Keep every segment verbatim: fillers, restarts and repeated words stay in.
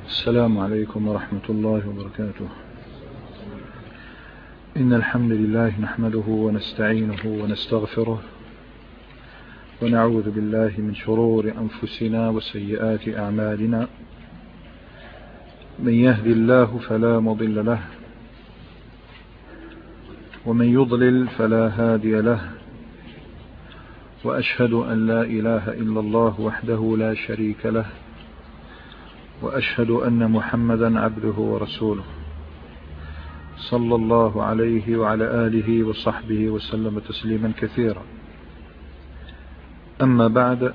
السلام عليكم ورحمة الله وبركاته. إن الحمد لله نحمده ونستعينه ونستغفره ونعوذ بالله من شرور أنفسنا وسيئات أعمالنا. من يهد الله فلا مضل له ومن يضلل فلا هادي له، وأشهد أن لا إله إلا الله وحده لا شريك له، وأشهد أن محمدا عبده ورسوله صلى الله عليه وعلى آله وصحبه وسلم تسليما كثيرا. أما بعد،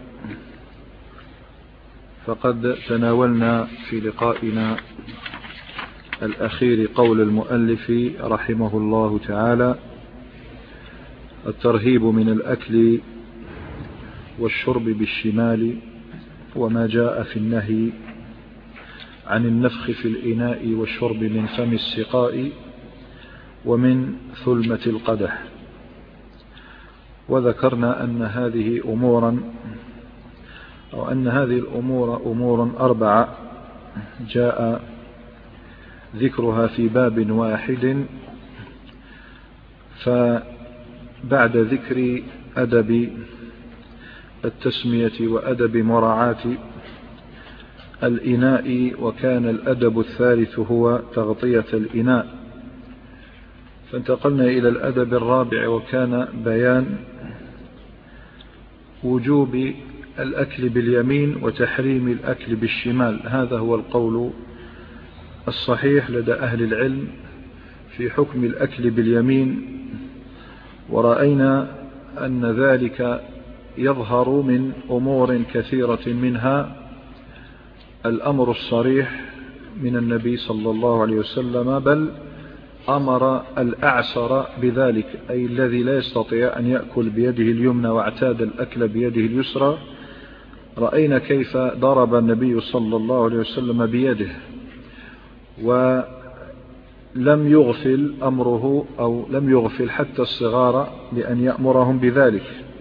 فقد تناولنا في لقائنا الأخير قول المؤلف رحمه الله تعالى: الترهيب من الأكل والشرب بالشمال، وما جاء في النهي عن النفخ في الإناء والشرب من فم السقاء ومن ثلمة القدح. وذكرنا أن هذه أمورا أو أن هذه الأمور أمور أربعة جاء ذكرها في باب واحد، فبعد ذكر أدب التسمية وأدب مراعاة الإناء، وكان الأدب الثالث هو تغطية الإناء، فانتقلنا إلى الأدب الرابع، وكان بيان وجوب الأكل باليمين وتحريم الأكل بالشمال. هذا هو القول الصحيح لدى أهل العلم في حكم الأكل باليمين، ورأينا أن ذلك يظهر من أمور كثيرة، منها الأمر الصريح من النبي صلى الله عليه وسلم، بل أمر الأعسر بذلك، أي الذي لا يستطيع أن يأكل بيده اليمنى واعتاد الأكل بيده اليسرى. رأينا كيف ضرب النبي صلى الله عليه وسلم بيده، ولم يغفل أمره أو لم يغفل حتى الصغار بأن يأمرهم بذلك.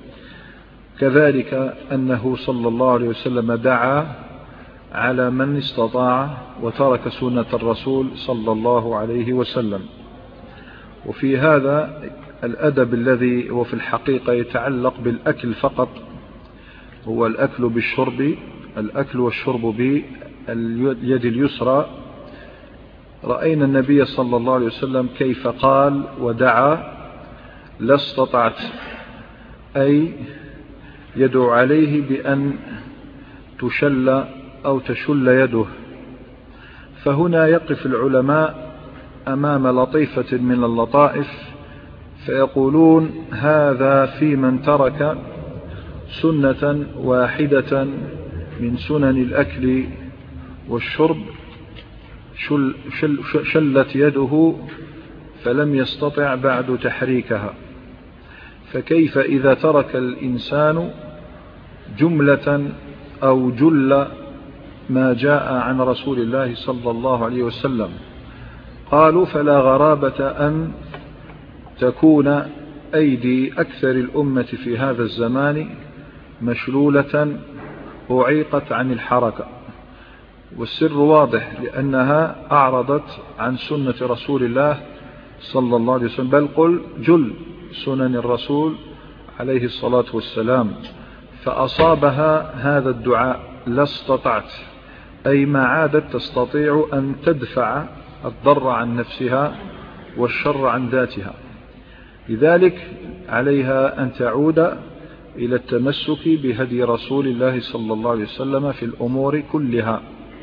كذلك أنه صلى الله عليه وسلم دعا على من استطاع وترك سنة الرسول صلى الله عليه وسلم. وفي هذا الأدب الذي هو في الحقيقة يتعلق بالأكل فقط، هو الأكل بالشرب، الأكل والشرب باليد اليسرى. رأينا النبي صلى الله عليه وسلم كيف قال ودعا: لا استطعت، أي يدعو عليه بأن تشل أو تشل يده. فهنا يقف العلماء أمام لطيفة من اللطائف فيقولون: هذا في من ترك سنة واحدة من سنن الأكل والشرب شل شل شلت يده فلم يستطع بعد تحريكها، فكيف إذا ترك الإنسان جملة أو جل ما جاء عن رسول الله صلى الله عليه وسلم؟ قالوا: فلا غرابة أن تكون أيدي أكثر الأمة في هذا الزمان مشلولة أعيقت عن الحركة، والسر واضح، لأنها أعرضت عن سنة رسول الله صلى الله عليه وسلم، بل قل جل سنن الرسول عليه الصلاة والسلام. فأصابها هذا الدعاء: لا استطعت، أي ما عادت تستطيع أن تدفع الضر عن نفسها والشر عن ذاتها. لذلك عليها أن تعود إلى التمسك بهدي رسول الله صلى الله عليه وسلم في الأمور كلها.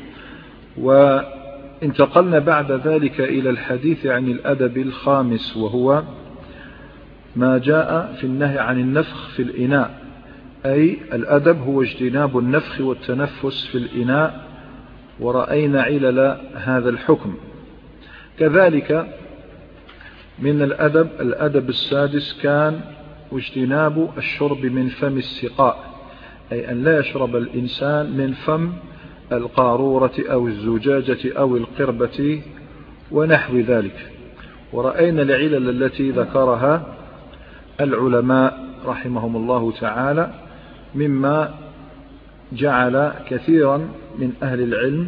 وانتقلنا بعد ذلك إلى الحديث عن الأدب الخامس، وهو ما جاء في النهي عن النفخ في الإناء، أي الأدب هو اجتناب النفخ والتنفس في الإناء، ورأينا علل هذا الحكم. كذلك من الأدب الأدب السادس كان اجتناب الشرب من فم السقاء، أي أن لا يشرب الإنسان من فم القارورة أو الزجاجة أو القربة ونحو ذلك. ورأينا العلل التي ذكرها العلماء رحمهم الله تعالى، مما جعل كثيرا من أهل العلم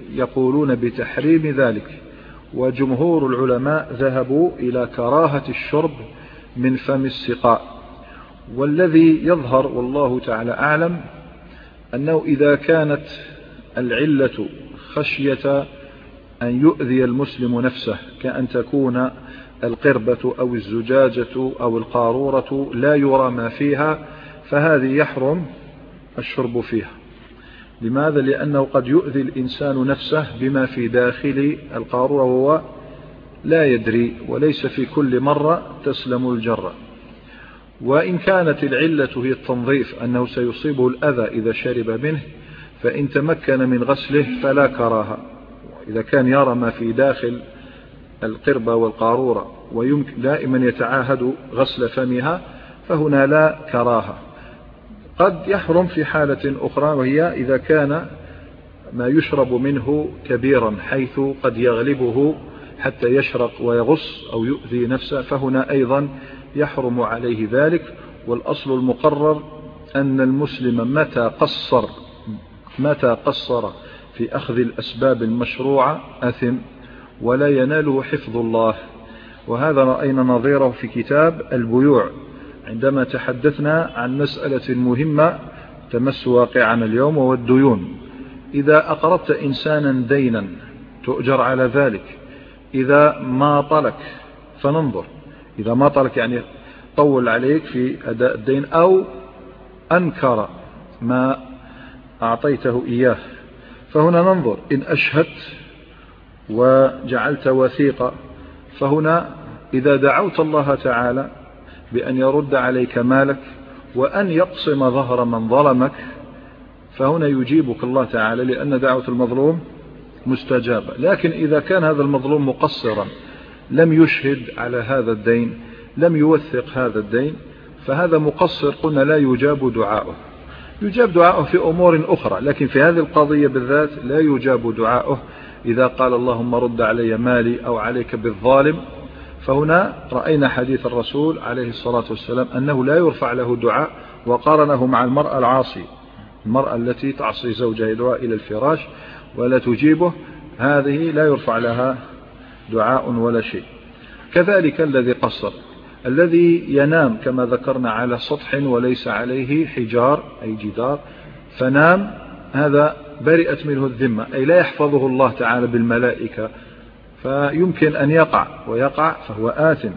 يقولون بتحريم ذلك، وجمهور العلماء ذهبوا إلى كراهة الشرب من فم السقاء. والذي يظهر والله تعالى أعلم أنه إذا كانت العلة خشية أن يؤذي المسلم نفسه، كأن تكون القربة أو الزجاجة أو القارورة لا يرى ما فيها، فهذه يحرم الشرب فيها. لماذا؟ لأنه قد يؤذي الإنسان نفسه بما في داخل القارورة وهو لا يدري، وليس في كل مرة تسلم الجرة. وإن كانت العلة هي التنظيف، أنه سيصيبه الأذى إذا شرب منه، فإن تمكن من غسله فلا كراهة. إذا كان يرى ما في داخل القربة والقارورة ويمكن دائما يتعاهد غسل فمها، فهنا لا كراهة. قد يحرم في حالة أخرى، وهي إذا كان ما يشرب منه كبيرا حيث قد يغلبه حتى يشرق ويغص أو يؤذي نفسه، فهنا أيضا يحرم عليه ذلك. والأصل المقرر أن المسلم متى قصر متى قصر في أخذ الأسباب المشروعة أثم، ولا يناله حفظ الله. وهذا رأينا نظيره في كتاب البيوع عندما تحدثنا عن مسألة مهمة تمس واقعنا اليوم، وهو الديون. إذا أقرضت إنسانا دينا تؤجر على ذلك، إذا ما طلك فننظر. إذا ما طلك يعني طول عليك في أداء الدين، أو أنكر ما أعطيته إياه، فهنا ننظر. إن أشهدت وجعلت وثيقة، فهنا إذا دعوت الله تعالى بأن يرد عليك مالك وأن يقسم ظهر من ظلمك، فهنا يجيبك الله تعالى، لأن دعوة المظلوم مستجابة. لكن إذا كان هذا المظلوم مقصرا، لم يشهد على هذا الدين، لم يوثق هذا الدين، فهذا مقصر، قلنا لا يجاب دعاؤه. يجاب دعاؤه في أمور أخرى، لكن في هذه القضية بالذات لا يجاب دعاؤه. إذا قال اللهم رد علي مالي أو عليك بالظالم، فهنا رأينا حديث الرسول عليه الصلاة والسلام أنه لا يرفع له دعاء، وقارنه مع المرأة العاصي، المرأة التي تعصي زوجها يدعو إلى الفراش ولا تجيبه، هذه لا يرفع لها دعاء ولا شيء. كذلك الذي قصر، الذي ينام كما ذكرنا على سطح وليس عليه حجار أي جدار، فنام، هذا برئت منه الذمة، أي لا يحفظه الله تعالى بالملائكة، فيمكن أن يقع ويقع فهو آثم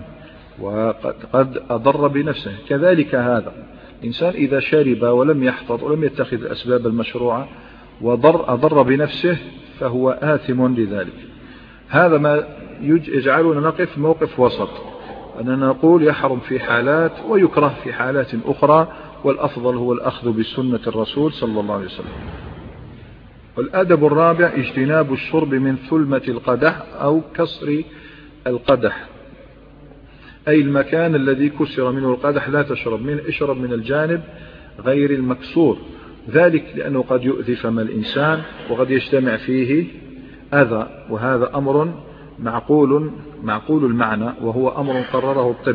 وقد أضر بنفسه. كذلك هذا الإنسان إذا شرب ولم يحفظ ولم يتخذ الأسباب المشروعة وضر أضر بنفسه، فهو آثم لذلك. هذا ما يجعلنا نقف موقف وسط، أننا نقول يحرم في حالات ويكره في حالات أخرى، والأفضل هو الأخذ بسنة الرسول صلى الله عليه وسلم. والأدب الرابع اجتناب الشرب من ثلمة القدح أو كسر القدح، أي المكان الذي كسر منه القدح لا تشرب منه، اشرب من الجانب غير المكسور، ذلك لأنه قد يؤذي فم الإنسان وقد يجتمع فيه أذى، وهذا أمر معقول معقول المعنى، وهو أمر قرره الطب.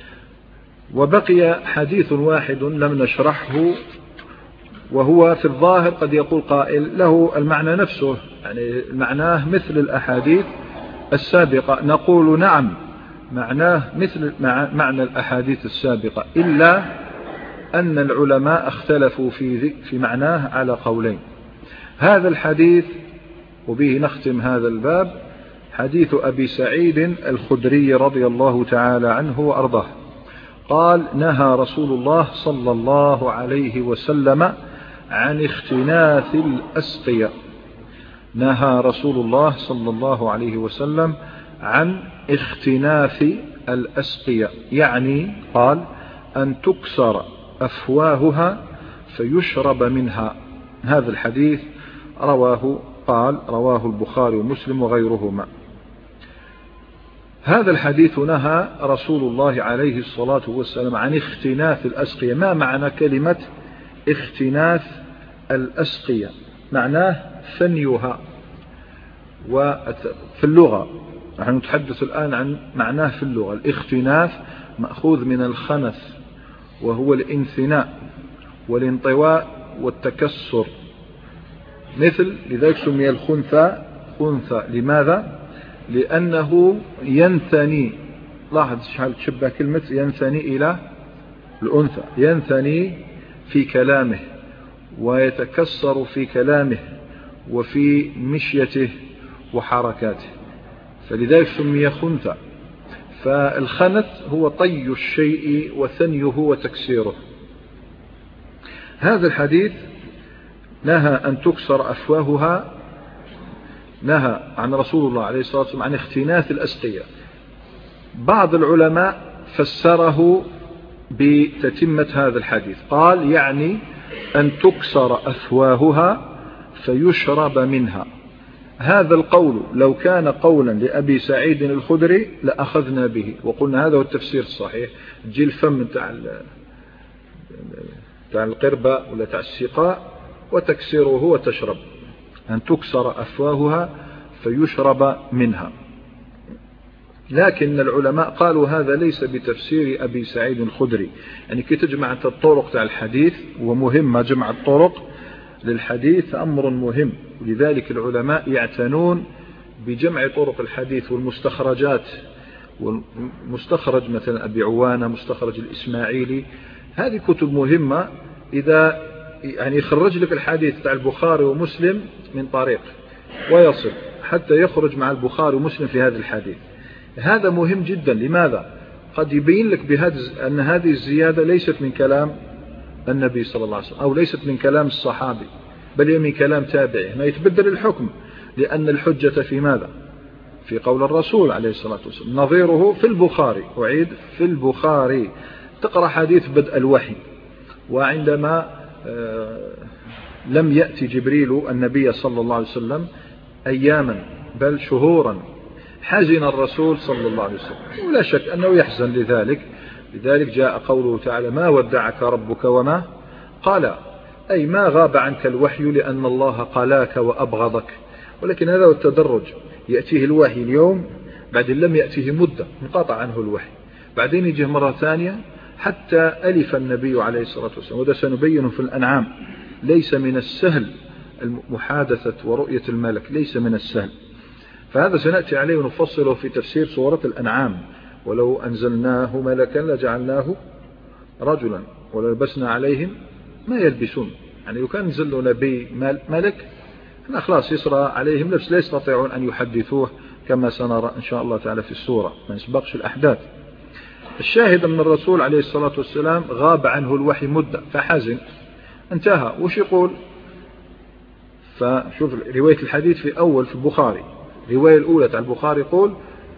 وبقي حديث واحد لم نشرحه، وهو في الظاهر قد يقول قائل له المعنى نفسه، يعني معناه مثل الأحاديث السابقة. نقول نعم، معناه مثل معنى الأحاديث السابقة، إلا أن العلماء اختلفوا في في معناه على قولين. هذا الحديث، وبه نختم هذا الباب، حديث أبي سعيد الخدري رضي الله تعالى عنه وأرضاه، قال: نهى رسول الله صلى الله عليه وسلم عن اختناث الأسقية. نهى رسول الله صلى الله عليه وسلم عن اختناث الأسقية، يعني قال أن تكسر أفواهها فيشرب منها. هذا الحديث رواه قال رواه البخاري ومسلم وغيرهما. هذا الحديث نهى رسول الله عليه الصلاة والسلام عن اختناث الأسقية. ما معنى كلمة اختناث الأسقية؟ معناه ثنيها، وفي اللغة نحن نتحدث الآن عن معناه في اللغة. الاختناث مأخوذ من الخنث، وهو الانثناء والانطواء والتكسر، مثل لذلك سمي الخنثى خنثى. لماذا؟ لأنه ينثني. لاحظ شحال تشبه كلمة ينثني إلى الأنثى. ينثني في كلامه ويتكسر في كلامه وفي مشيته وحركاته، فلذلك سمي خنثى. فالخنث هو طي الشيء وثنيه وتكسيره. هذا الحديث نهى أن تكسر أفواهها، نهى عن رسول الله عليه الصلاة والسلام عن اختناث الأسقية. بعض العلماء فسره بتتمة هذا الحديث، قال يعني أن تكسر أفواهها فيشرب منها. هذا القول لو كان قولا لأبي سعيد الخدري لأخذنا به وقلنا هذا هو التفسير الصحيح. تجي الفم تاع تاع القربة ولا تاع السقاء وتكسره وتشرب. أن تكسر أفواهها فيشرب منها. لكن العلماء قالوا هذا ليس بتفسير أبي سعيد الخدري. يعني كي تجمع الطرق تاع الحديث، ومهم جمع الطرق للحديث أمر مهم، ولذلك العلماء يعتنون بجمع طرق الحديث والمستخرجات. والمستخرج مثلا أبي عوانة، مستخرج الإسماعيلي، هذه كتب مهمة. إذا يعني يخرج لك الحديث تاع البخاري ومسلم من طريق ويصل حتى يخرج مع البخاري ومسلم في هذا الحديث، هذا مهم جدا. لماذا؟ قد يبين لك بهذا أن هذه الزيادة ليست من كلام النبي صلى الله عليه وسلم أو ليست من كلام الصحابي، بل هي من كلام تابعه، ما يتبدل الحكم، لأن الحجة في ماذا؟ في قول الرسول عليه الصلاة والسلام. نظيره في البخاري، أعيد في البخاري، تقرأ حديث بدء الوحي، وعندما لم يأتي جبريل النبي صلى الله عليه وسلم أياما بل شهورا، حزن الرسول صلى الله عليه وسلم، ولا شك أنه يحزن لذلك. لذلك جاء قوله تعالى: ما ودعك ربك وما قال، أي ما غاب عنك الوحي لأن الله قلاك وأبغضك. ولكن هذا هو التدرج، يأتيه الوحي اليوم، بعدين لم يأتيه مدة انقطع عنه الوحي، بعدين يجيه مرة ثانية حتى ألف النبي عليه الصلاة والسلام. وده سنبينه في الأنعام. ليس من السهل محادثة ورؤية الملك، ليس من السهل. فهذا سنأتي عليه ونفصله في تفسير سورة الأنعام. ولو أنزلناه ملكا لجعلناه رجلا وللبسنا عليهم ما يلبسون. يعني لو كان نزل نبي ملك خلاص يسرى عليهم لبس، لا يستطيعون أن يحدثوه كما سنرى إن شاء الله تعالى في السورة، ما نسبقش الأحداث. الشاهد أن الرسول عليه الصلاة والسلام غاب عنه الوحي مدة فحزن، انتهى. وش يقول؟ فشوف رواية الحديث في أول في البخاري، الرواية الأولى تاع البخاري يقول: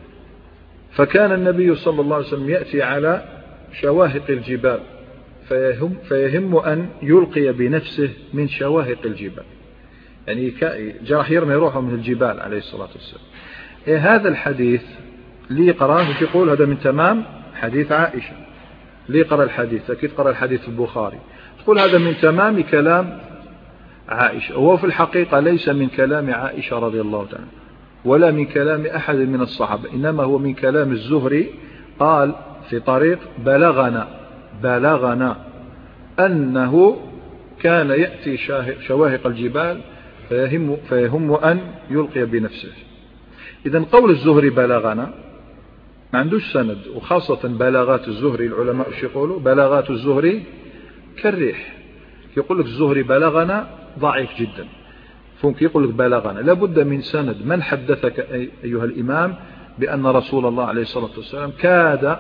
فكان النبي صلى الله عليه وسلم يأتي على شواهق الجبال فيهم, فيهم أن يلقي بنفسه من شواهق الجبال. يعني جرح يرمي روحه من الجبال عليه الصلاة والسلام. إيه هذا الحديث لي قرأه يقول هذا من تمام حديث عائشة. لي قرأ الحديث، أكيد قرأ الحديث في البخاري، تقول هذا من تمام كلام عائشة. وهو في الحقيقة ليس من كلام عائشة رضي الله تعالى ولا من كلام أحد من الصحابة، إنما هو من كلام الزهري. قال في طريق: بلغنا بلغنا أنه كان يأتي شواهق الجبال فيهم, فيهم أن يلقي بنفسه. إذن قول الزهري بلغنا ما عندوش سند، وخاصة بلاغات الزهري العلماء ايش يقولوا؟ بلاغات الزهري كالريح. يقول لك الزهري بلغنا ضعيف جدا، فممكن يقول لك بلغنا، لابد من سند. من حدثك أيها الإمام بأن رسول الله عليه الصلاة والسلام كاد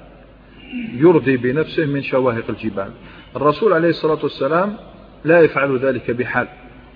يرضي بنفسه من شواهق الجبال؟ الرسول عليه الصلاة والسلام لا يفعل ذلك بحال.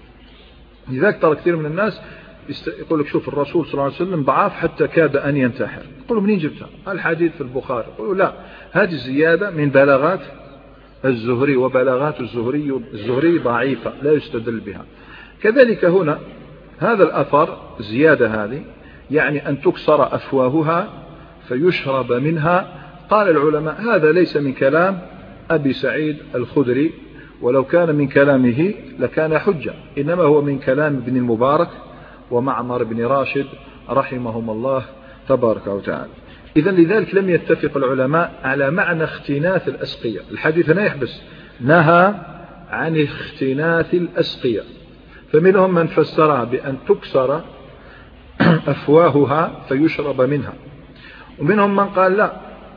لذلك ترى كثير من الناس يقول لك شوف الرسول صلى الله عليه وسلم ضعاف حتى كاد أن ينتحر. يقولوا منين جبتها؟ الحديث في البخاري. يقولوا لا، هذه الزيادة من بلاغات الزهري، وبلاغات الزهري الزهري ضعيفة لا يستدل بها. كذلك هنا هذا الأثر زيادة هذه يعني أن تكسر أفواهها فيشرب منها. قال العلماء هذا ليس من كلام أبي سعيد الخدري، ولو كان من كلامه لكان حجة، إنما هو من كلام ابن المبارك ومعمر بن راشد رحمهم الله تبارك وتعالى. إذن لذلك لم يتفق العلماء على معنى اختناث الأسقية. الحديث هنا يحبس نهى عن اختناث الأسقية، فمنهم من فسرها بأن تكسر أفواهها فيشرب منها، ومنهم من قال لا،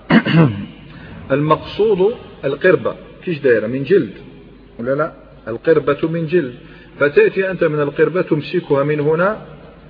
المقصود القربة كيش دايرة من جلد ولا لا، القربة من جلد، فتأتي أنت من القربة تمسكها من هنا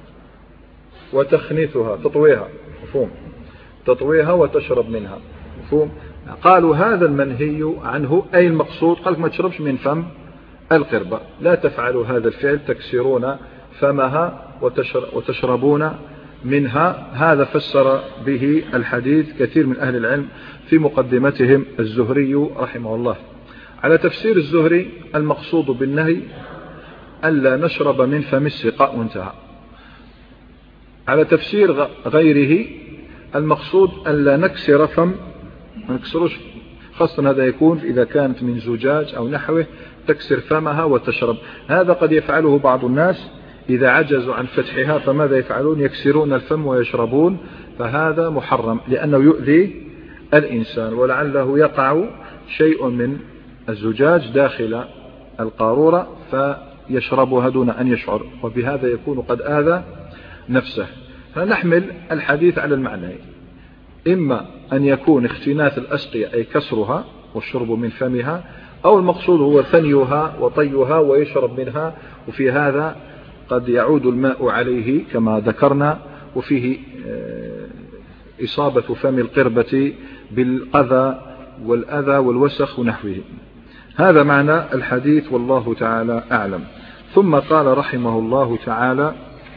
وتخنثها تطويها، مفهوم، تطويها وتشرب منها، مفهوم. قالوا هذا المنهي عنه أي المقصود، قالك ما تشربش من فم القربة، لا تفعلوا هذا الفعل تكسرون فمها وتشربون منها. هذا فسر به الحديث كثير من أهل العلم في مقدمتهم الزهري رحمه الله. على تفسير الزهري المقصود بالنهي ألا نشرب من فم السقاء وانتهى. على تفسير غيره المقصود ألا نكسر فم، ما نكسروش، خاصة هذا يكون إذا كانت من زجاج أو نحوه تكسر فمها وتشرب. هذا قد يفعله بعض الناس إذا عجزوا عن فتحها، فماذا يفعلون؟ يكسرون الفم ويشربون، فهذا محرم لأنه يؤذي الإنسان، ولعله يقع شيء من الزجاج داخل القارورة فيشربها دون أن يشعر، وبهذا يكون قد آذى نفسه. فنحمل الحديث على المعنى، إما أن يكون اختناث الأسقية أي كسرها والشرب من فمها، أو المقصود هو ثنيها وطيها ويشرب منها، وفي هذا قد يعود الماء عليه كما ذكرنا، وفيه إصابة فم القربة بالقذى والأذى والوسخ ونحوه. هذا معنى الحديث والله تعالى أعلم. ثم قال رحمه الله تعالى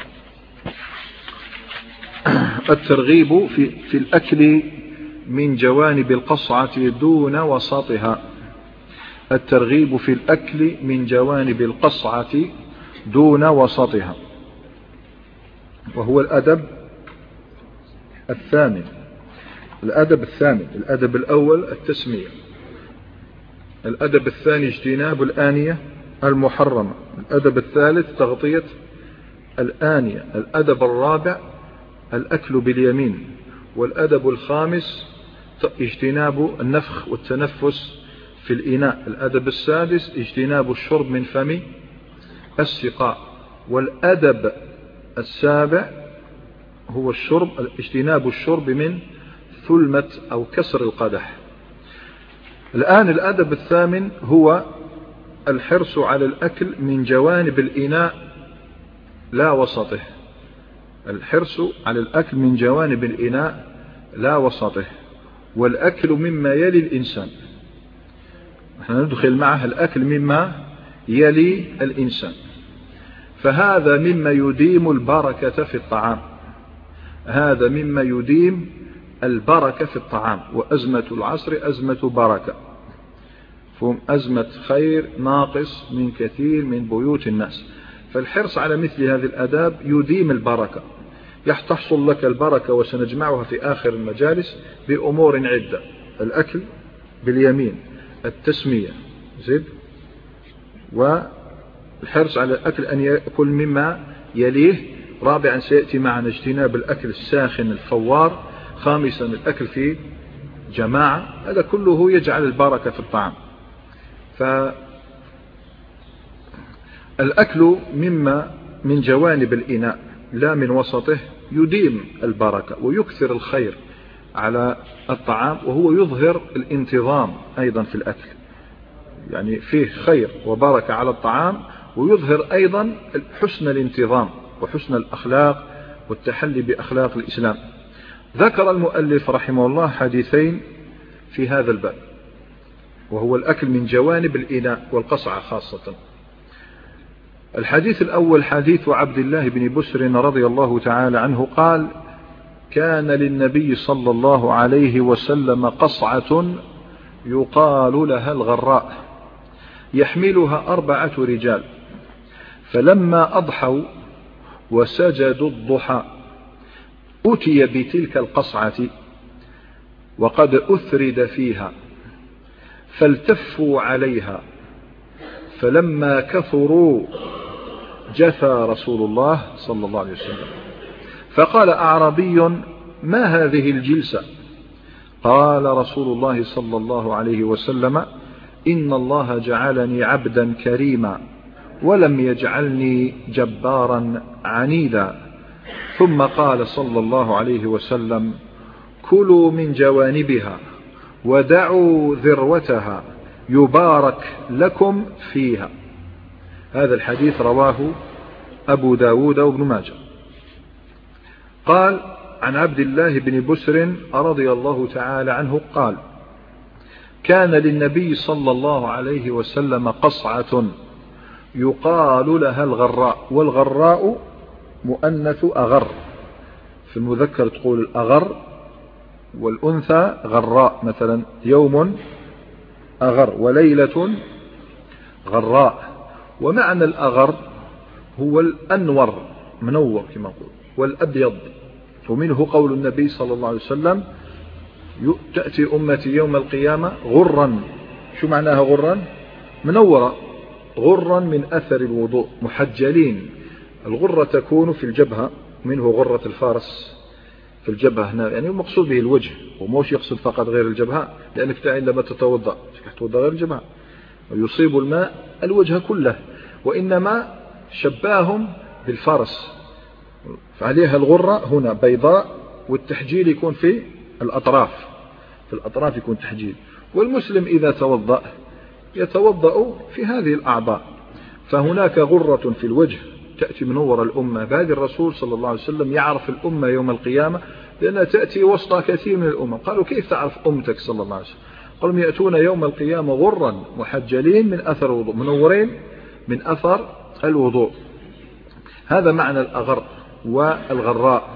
الترغيب في, في الأكل من جوانب القصعة دون وسطها. الترغيب في الأكل من جوانب القصعة دون وسطها، وهو الأدب الثامن. الأدب الثامن، الأدب الأول التسمية، الأدب الثاني اجتناب الآنية المحرمة، الأدب الثالث تغطية الآنية، الأدب الرابع الأكل باليمين، والأدب الخامس اجتناب النفخ والتنفس في الإناء، الأدب السادس اجتناب الشرب من فم السقاء، والأدب السابع هو الشرب اجتناب الشرب من ثلمة أو كسر القدح. الآن الأدب الثامن هو الحرص على الأكل من جوانب الإناء لا وسطه، الحرص على الأكل من جوانب الإناء لا وسطه، والأكل مما يلي الإنسان. نحن ندخل معه الأكل مما يلي الإنسان، فهذا مما يديم البركة في الطعام، هذا مما يديم البركة في الطعام. وأزمة العصر أزمة بركة، فهم أزمة خير ناقص من كثير من بيوت الناس. فالحرص على مثل هذه الآداب يديم البركة، يحصل لك البركة، وسنجمعها في آخر المجالس بأمور عدة: الأكل باليمين، التسمية، زد، والحرص على الأكل أن يأكل مما يليه. رابعا سيأتي معنا اجتناب الأكل الساخن الفوار. خامسا الأكل في جماعة. هذا كله يجعل البركة في الطعام. فالأكل مما من جوانب الإناء لا من وسطه يديم البركة ويكثر الخير على الطعام، وهو يظهر الانتظام أيضا في الأكل، يعني فيه خير وبركة على الطعام، ويظهر أيضا حسن الانتظام وحسن الأخلاق والتحلي بأخلاق الإسلام. ذكر المؤلف رحمه الله حديثين في هذا الباب، وهو الأكل من جوانب الإناء والقصعة خاصة. الحديث الأول حديث عبد الله بن بسر رضي الله تعالى عنه قال: كان للنبي صلى الله عليه وسلم قصعة يقال لها الغراء، يحملها أربعة رجال، فلما أضحوا وسجدوا الضحى أتي بتلك القصعة وقد أثرد فيها، فالتفوا عليها، فلما كثروا جثى رسول الله صلى الله عليه وسلم، فقال أعرابي: ما هذه الجلسة؟ قال رسول الله صلى الله عليه وسلم: إن الله جعلني عبدا كريما ولم يجعلني جبارا عنيدا. ثم قال صلى الله عليه وسلم: كلوا من جوانبها ودعوا ذروتها يبارك لكم فيها. هذا الحديث رواه أبو داود وابن ماجه. قال: عن عبد الله بن بسر رضي الله تعالى عنه قال: كان للنبي صلى الله عليه وسلم قصعة يقال لها الغراء، والغراء مؤنث أغر، في المذكر تقول الأغر، والأنثى غراء، مثلا يوم أغر وليلة غراء. ومعنى الأغر هو الأنور، منور كما نقول، والأبيض. ومنه قول النبي صلى الله عليه وسلم: تأتي أمتي يوم القيامة غرا. شو معناها غرا؟ منورة، غرا من أثر الوضوء، محجلين. الغرة تكون في الجبهة، منه غرة الفارس في الجبهة هنا، يعني المقصود به الوجه، وموش يقصد فقط غير الجبهة، لأنك تعين لما تتوضأ تتوضأ غير الجبهة ويصيب الماء الوجه كله، وإنما شباهم بالفارس، فعليها الغرة هنا بيضاء، والتحجيل يكون في الأطراف، في الأطراف يكون تحجيل. والمسلم إذا توضأ يتوضأ في هذه الأعضاء، فهناك غرة في الوجه تأتي منور الأمة. بعد الرسول صلى الله عليه وسلم يعرف الأمة يوم القيامة لأنها تأتي وسط كثير من الأمم. قالوا: كيف تعرف أمتك صلى الله عليه وسلم؟ قالوا: يأتون يوم القيامة غرا محجلين من أثر الوضوء، منورين من أثر الوضوء. هذا معنى الأغر والغراء.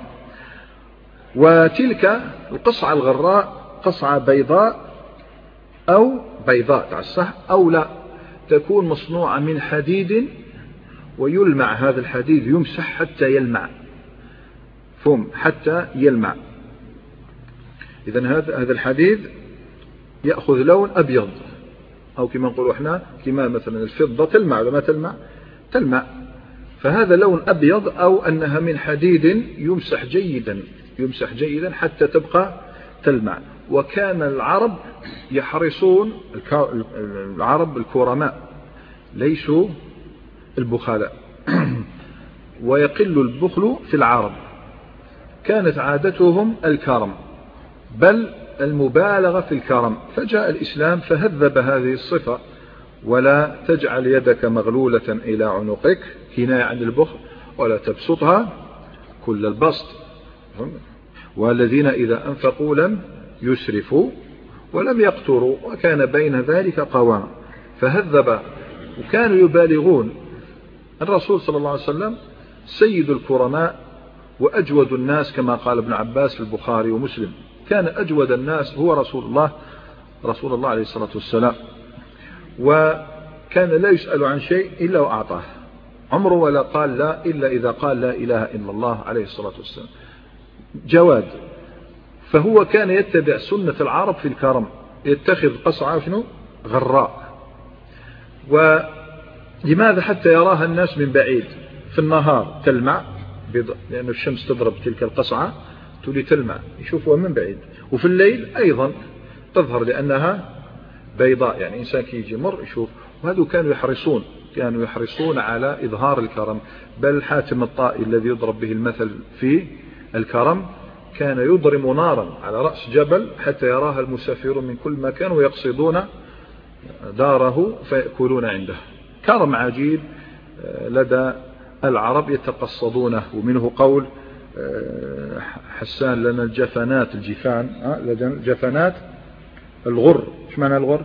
وتلك القصعة الغراء قصعة بيضاء أو بيضاء تعصح أو لا، تكون مصنوعة من حديد ويلمع، هذا الحديد يمسح حتى يلمع، فم حتى يلمع. إذن هذا هذا الحديد يأخذ لون أبيض، أو كما نقول احنا كما مثلا الفضة تلمع ولا ما تلمع؟ تلمع. فهذا لون أبيض، أو أنها من حديد يمسح جيدا، يمسح جيدا حتى تبقى تلمع. وكان العرب يحرصون، العرب الكرماء ليسوا البخلاء، ويقل البخل في العرب، كانت عادتهم الكرم، بل المبالغة في الكرم. فجاء الإسلام فهذب هذه الصفة: ولا تجعل يدك مغلولة إلى عنقك، كناية عن البخل، ولا تبسطها كل البسط، والذين إذا أنفقوا لم يسرفوا ولم يقتروا وكان بين ذلك قواما. فهذب، وكانوا يبالغون. الرسول صلى الله عليه وسلم سيد الكرماء وأجود الناس، كما قال ابن عباس في البخاري ومسلم: كان أجود الناس هو رسول الله، رسول الله عليه الصلاة والسلام. وكان لا يسأل عن شيء إلا وأعطاه، عمره ولا قال لا إلا إذا قال لا إله إلا الله عليه الصلاة والسلام. جواد. فهو كان يتبع سنة العرب في الكرم، يتخذ قصعة شنو غراء. ولماذا؟ حتى يراها الناس من بعيد. في النهار تلمع لأن الشمس تضرب تلك القصعة تولي تلمع، يشوفها من بعيد. وفي الليل أيضا تظهر لأنها بيضاء، يعني إنسان كي يجي مر يشوف. وهذو كانوا يحرصون كانوا يحرصون على إظهار الكرم. بل حاتم الطائي الذي يضرب به المثل في الكرم كان يضرم نارا على رأس جبل حتى يراها المسافرون من كل مكان ويقصدون داره فيأكلون عنده. كرم عجيب لدى العرب يتقصدونه. ومنه قول حسان: لنا الجفنات الجفان، لنا الجفنات الغر. ايش معنى الغر؟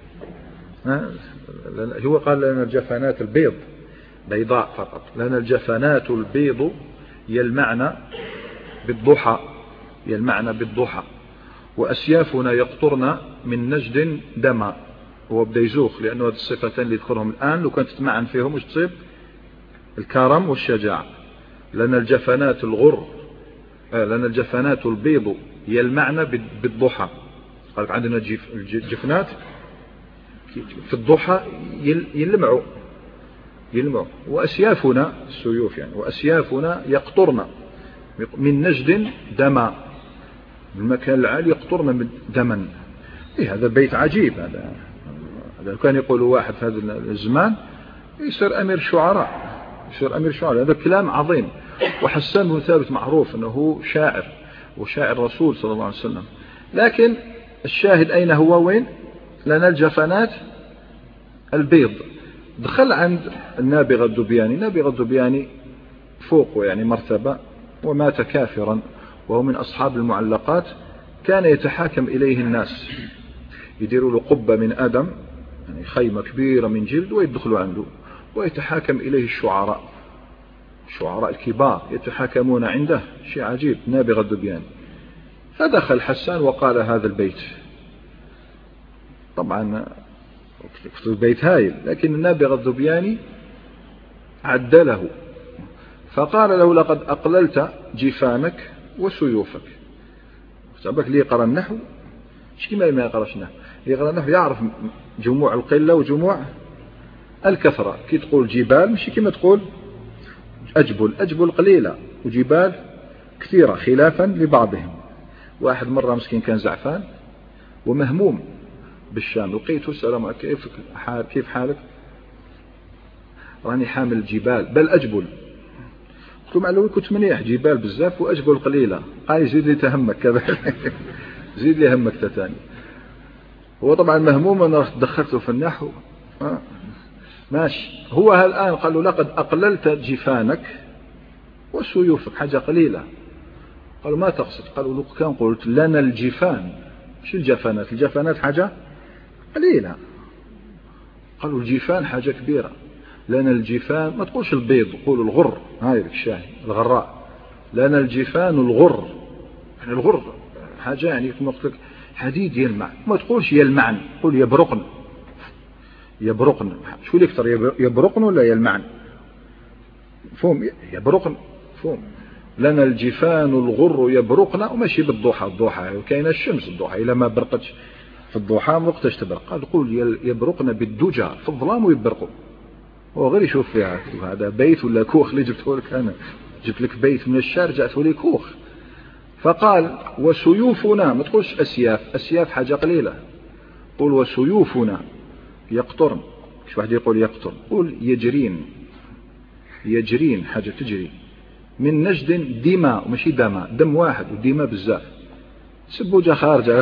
هو قال لنا الجفنات البيض، بيضاء فقط. لنا الجفنات البيض يلمعن بالضحى، يلمعن بالضحى. وأسيافنا يقطرن من نجد دما. هو بدا يزوخ لأنه هذه الصفتين اللي يذكرهم الآن لو كانت تتمعن فيهم وش تصيب؟ الكرم والشجاعة. لنا الجفنات الغر، آه لنا الجفنات البيض يلمعن بالضحى. قالت عندنا الجفنات في الضحى يلمعوا يلمعوا. وأسيافنا السيوف يعني، وأسيافنا يقطرن من نجد دما، بالمكان العالي يقطرن من دما. إيه هذا بيت عجيب. هذا هذا كان يقول واحد في هذا الزمان يصير أمير شعراء، يصير أمير شعراء. هذا كلام عظيم. وحسان بن ثابت معروف أنه شاعر وشاعر رسول صلى الله عليه وسلم. لكن الشاهد أين هو؟ وين لنا الجفنات البيض. دخل عند النابغة الدبياني. النابغة الدبياني فوقه يعني مرتبة، ومات كافرا وهو من أصحاب المعلقات. كان يتحاكم إليه الناس، يديروا له قبة من أدم، يعني خيمة كبيرة من جلد، ويدخلوا عنده ويتحاكم إليه الشعراء، الشعراء الكبار يتحاكمون عنده. شيء عجيب. نابغة الدبياني. فدخل حسان وقال هذا البيت. طبعا البيت هايل، لكن النابغة الدبياني عدله فقال له لقد أقللت جفانك وسيوفك. سأبك لي يقرأ النحو، مش كما ما يقرأش النحو. يقرأ النحو يعرف جموع القلة وجموع الكثرة. كي تقول جبال مش كما تقول أجبل. أجبل قليلة وجبال كثيرة خلافا لبعضهم. واحد مرة مسكين كان زعفان ومهموم بالشام، لقيته السلام عليكم كيف كيف حالك؟ راني حامل جبال بل أجبل. قلت له معلومي كنت منيح، جبال بزاف وأجبل قليلة. قال زيد لي تهمك كذا زيد لي همك تتاني. هو طبعا مهموم أنا رحت دخلته في النحو. آه. ماشي. هو الآن قال له لقد أقللت جفانك وسيوفك، حاجة قليلة. قالوا ما تقصد؟ قالوا لو كان قلت لنا الجفان. شو الجفانات؟ الجفانات حاجة قليلة. قالوا الجفان حاجة كبيرة. لنا الجفان ما تقولش البيض، قولوا الغر. هاي الشاهي الغراء. لنا الجفان الغر، يعني الغر حاجة يعني كما قلت لك حديد يلمع. ما تقولش يلمعن، قول يبرقن. يبرقن شو اللي يكثر، يبرقن ولا يلمعن؟ فهم يبرقن فهم. لنا الجفان الغر يبرقن، وماشي بالضحى. الضحى كاينه الشمس الضحى إلا ما برقتش في الضحى ما وقتاش تبرق. قال قول يبرقن بالدجى في الظلام ويبرقوا. هو غير يشوف فيها هذا بيت ولا كوخ اللي جبته لك أنا. جبت لك بيت من الشارع جاءته لي كوخ. فقال وسيوفنا، ما تقولش أسياف. أسياف حاجة قليلة. قول وسيوفنا يقطرن. مش واحد يقول يقطرن، قول يجرين. يجرين حاجة تجري. من نجد دماء، ماشي دماء، دم واحد ودماء بزاف. سبوجة خارجة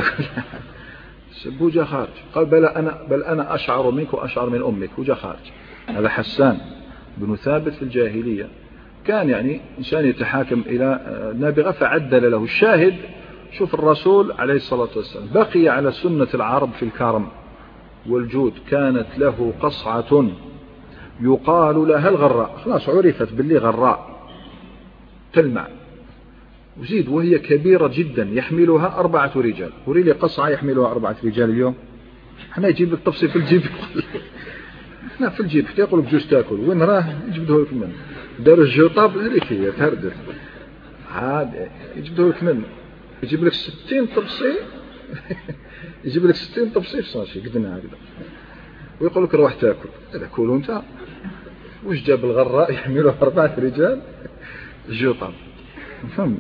سبوجة خارج. قال بل أنا, بل أنا أشعر منك وأشعر من أمك وجا خارج. هذا حسان بن ثابت في الجاهلية. كان يعني إنسان يتحاكم إلى نابغة فعدل له. الشاهد شوف الرسول عليه الصلاة والسلام بقي على سنة العرب في الكرم والجود. كانت له قصعة يقال لها الغراء، خلاص عرفت باللي غراء تلمع. وزيد وهي كبيرة جدا يحملها أربعة رجال. وري لي قصعة يحملها أربعة رجال اليوم. احنا يجيب لك طفسي في الجيب احنا في الجيب حتى يقول لك جوز تاكل وين راه يجبده لك منه. داروا الجوطاب هذيك هي تهردل عاد يجبده لك منه. يجيب لك ستين طبسي يجيب لك ستين طبسي في صاشي قدنا هكذا ويقول لك روح تاكل. هذا كولوا انت. وش جاب الغراء يحملها أربعة رجال الجوطاب؟ فهم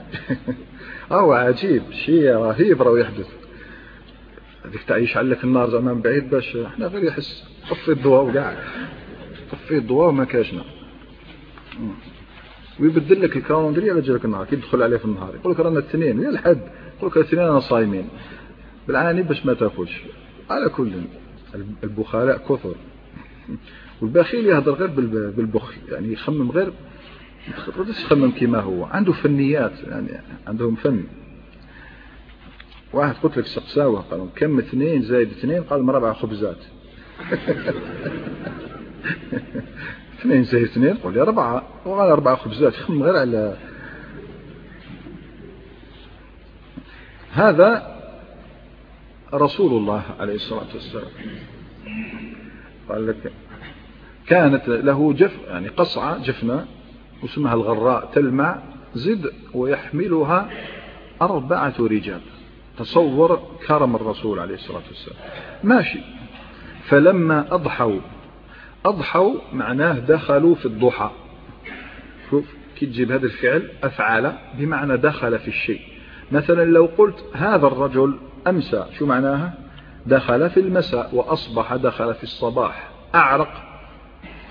هو عجيب شيء رهيب راه يحدث. هذيك تعيش عليك النار زمان بعيد باش احنا غير يحس طفي الضوء وقاعد طفي الضوء وما كاشنا. ويبدل لك الكالندري على جالك النهار كي تدخل عليه في النهار يقول لك رانا الاثنين يا الحد يقول لك الاثنين انا صايمين بالعاني باش ما تاكلش. على كل البخلاء كثر والبخيل يهضر غير بالبخل يعني يخمم غير يخرجش يخمم كما هو. عنده فنيات يعني عندهم فن. واحد قلت لك سقساوه قالوا كم اثنين زائد اثنين قال مربع خبزات اثنين زائد اثنين قول لي أربعة وقال أربعة خبزات يخمم غير على هذا. رسول الله عليه الصلاة والسلام قال لك كانت له جف يعني قصعة جفنة واسمها الغراء تلمع زد ويحملها أربعة رجال. تصور كرم الرسول عليه الصلاة والسلام. ماشي. فلما أضحوا أضحوا معناه دخلوا في الضحى. شوف كي تجيب هذا الفعل أفعل بمعنى دخل في الشيء. مثلا لو قلت هذا الرجل أمسى شو معناها؟ دخل في المساء. وأصبح دخل في الصباح. أعرق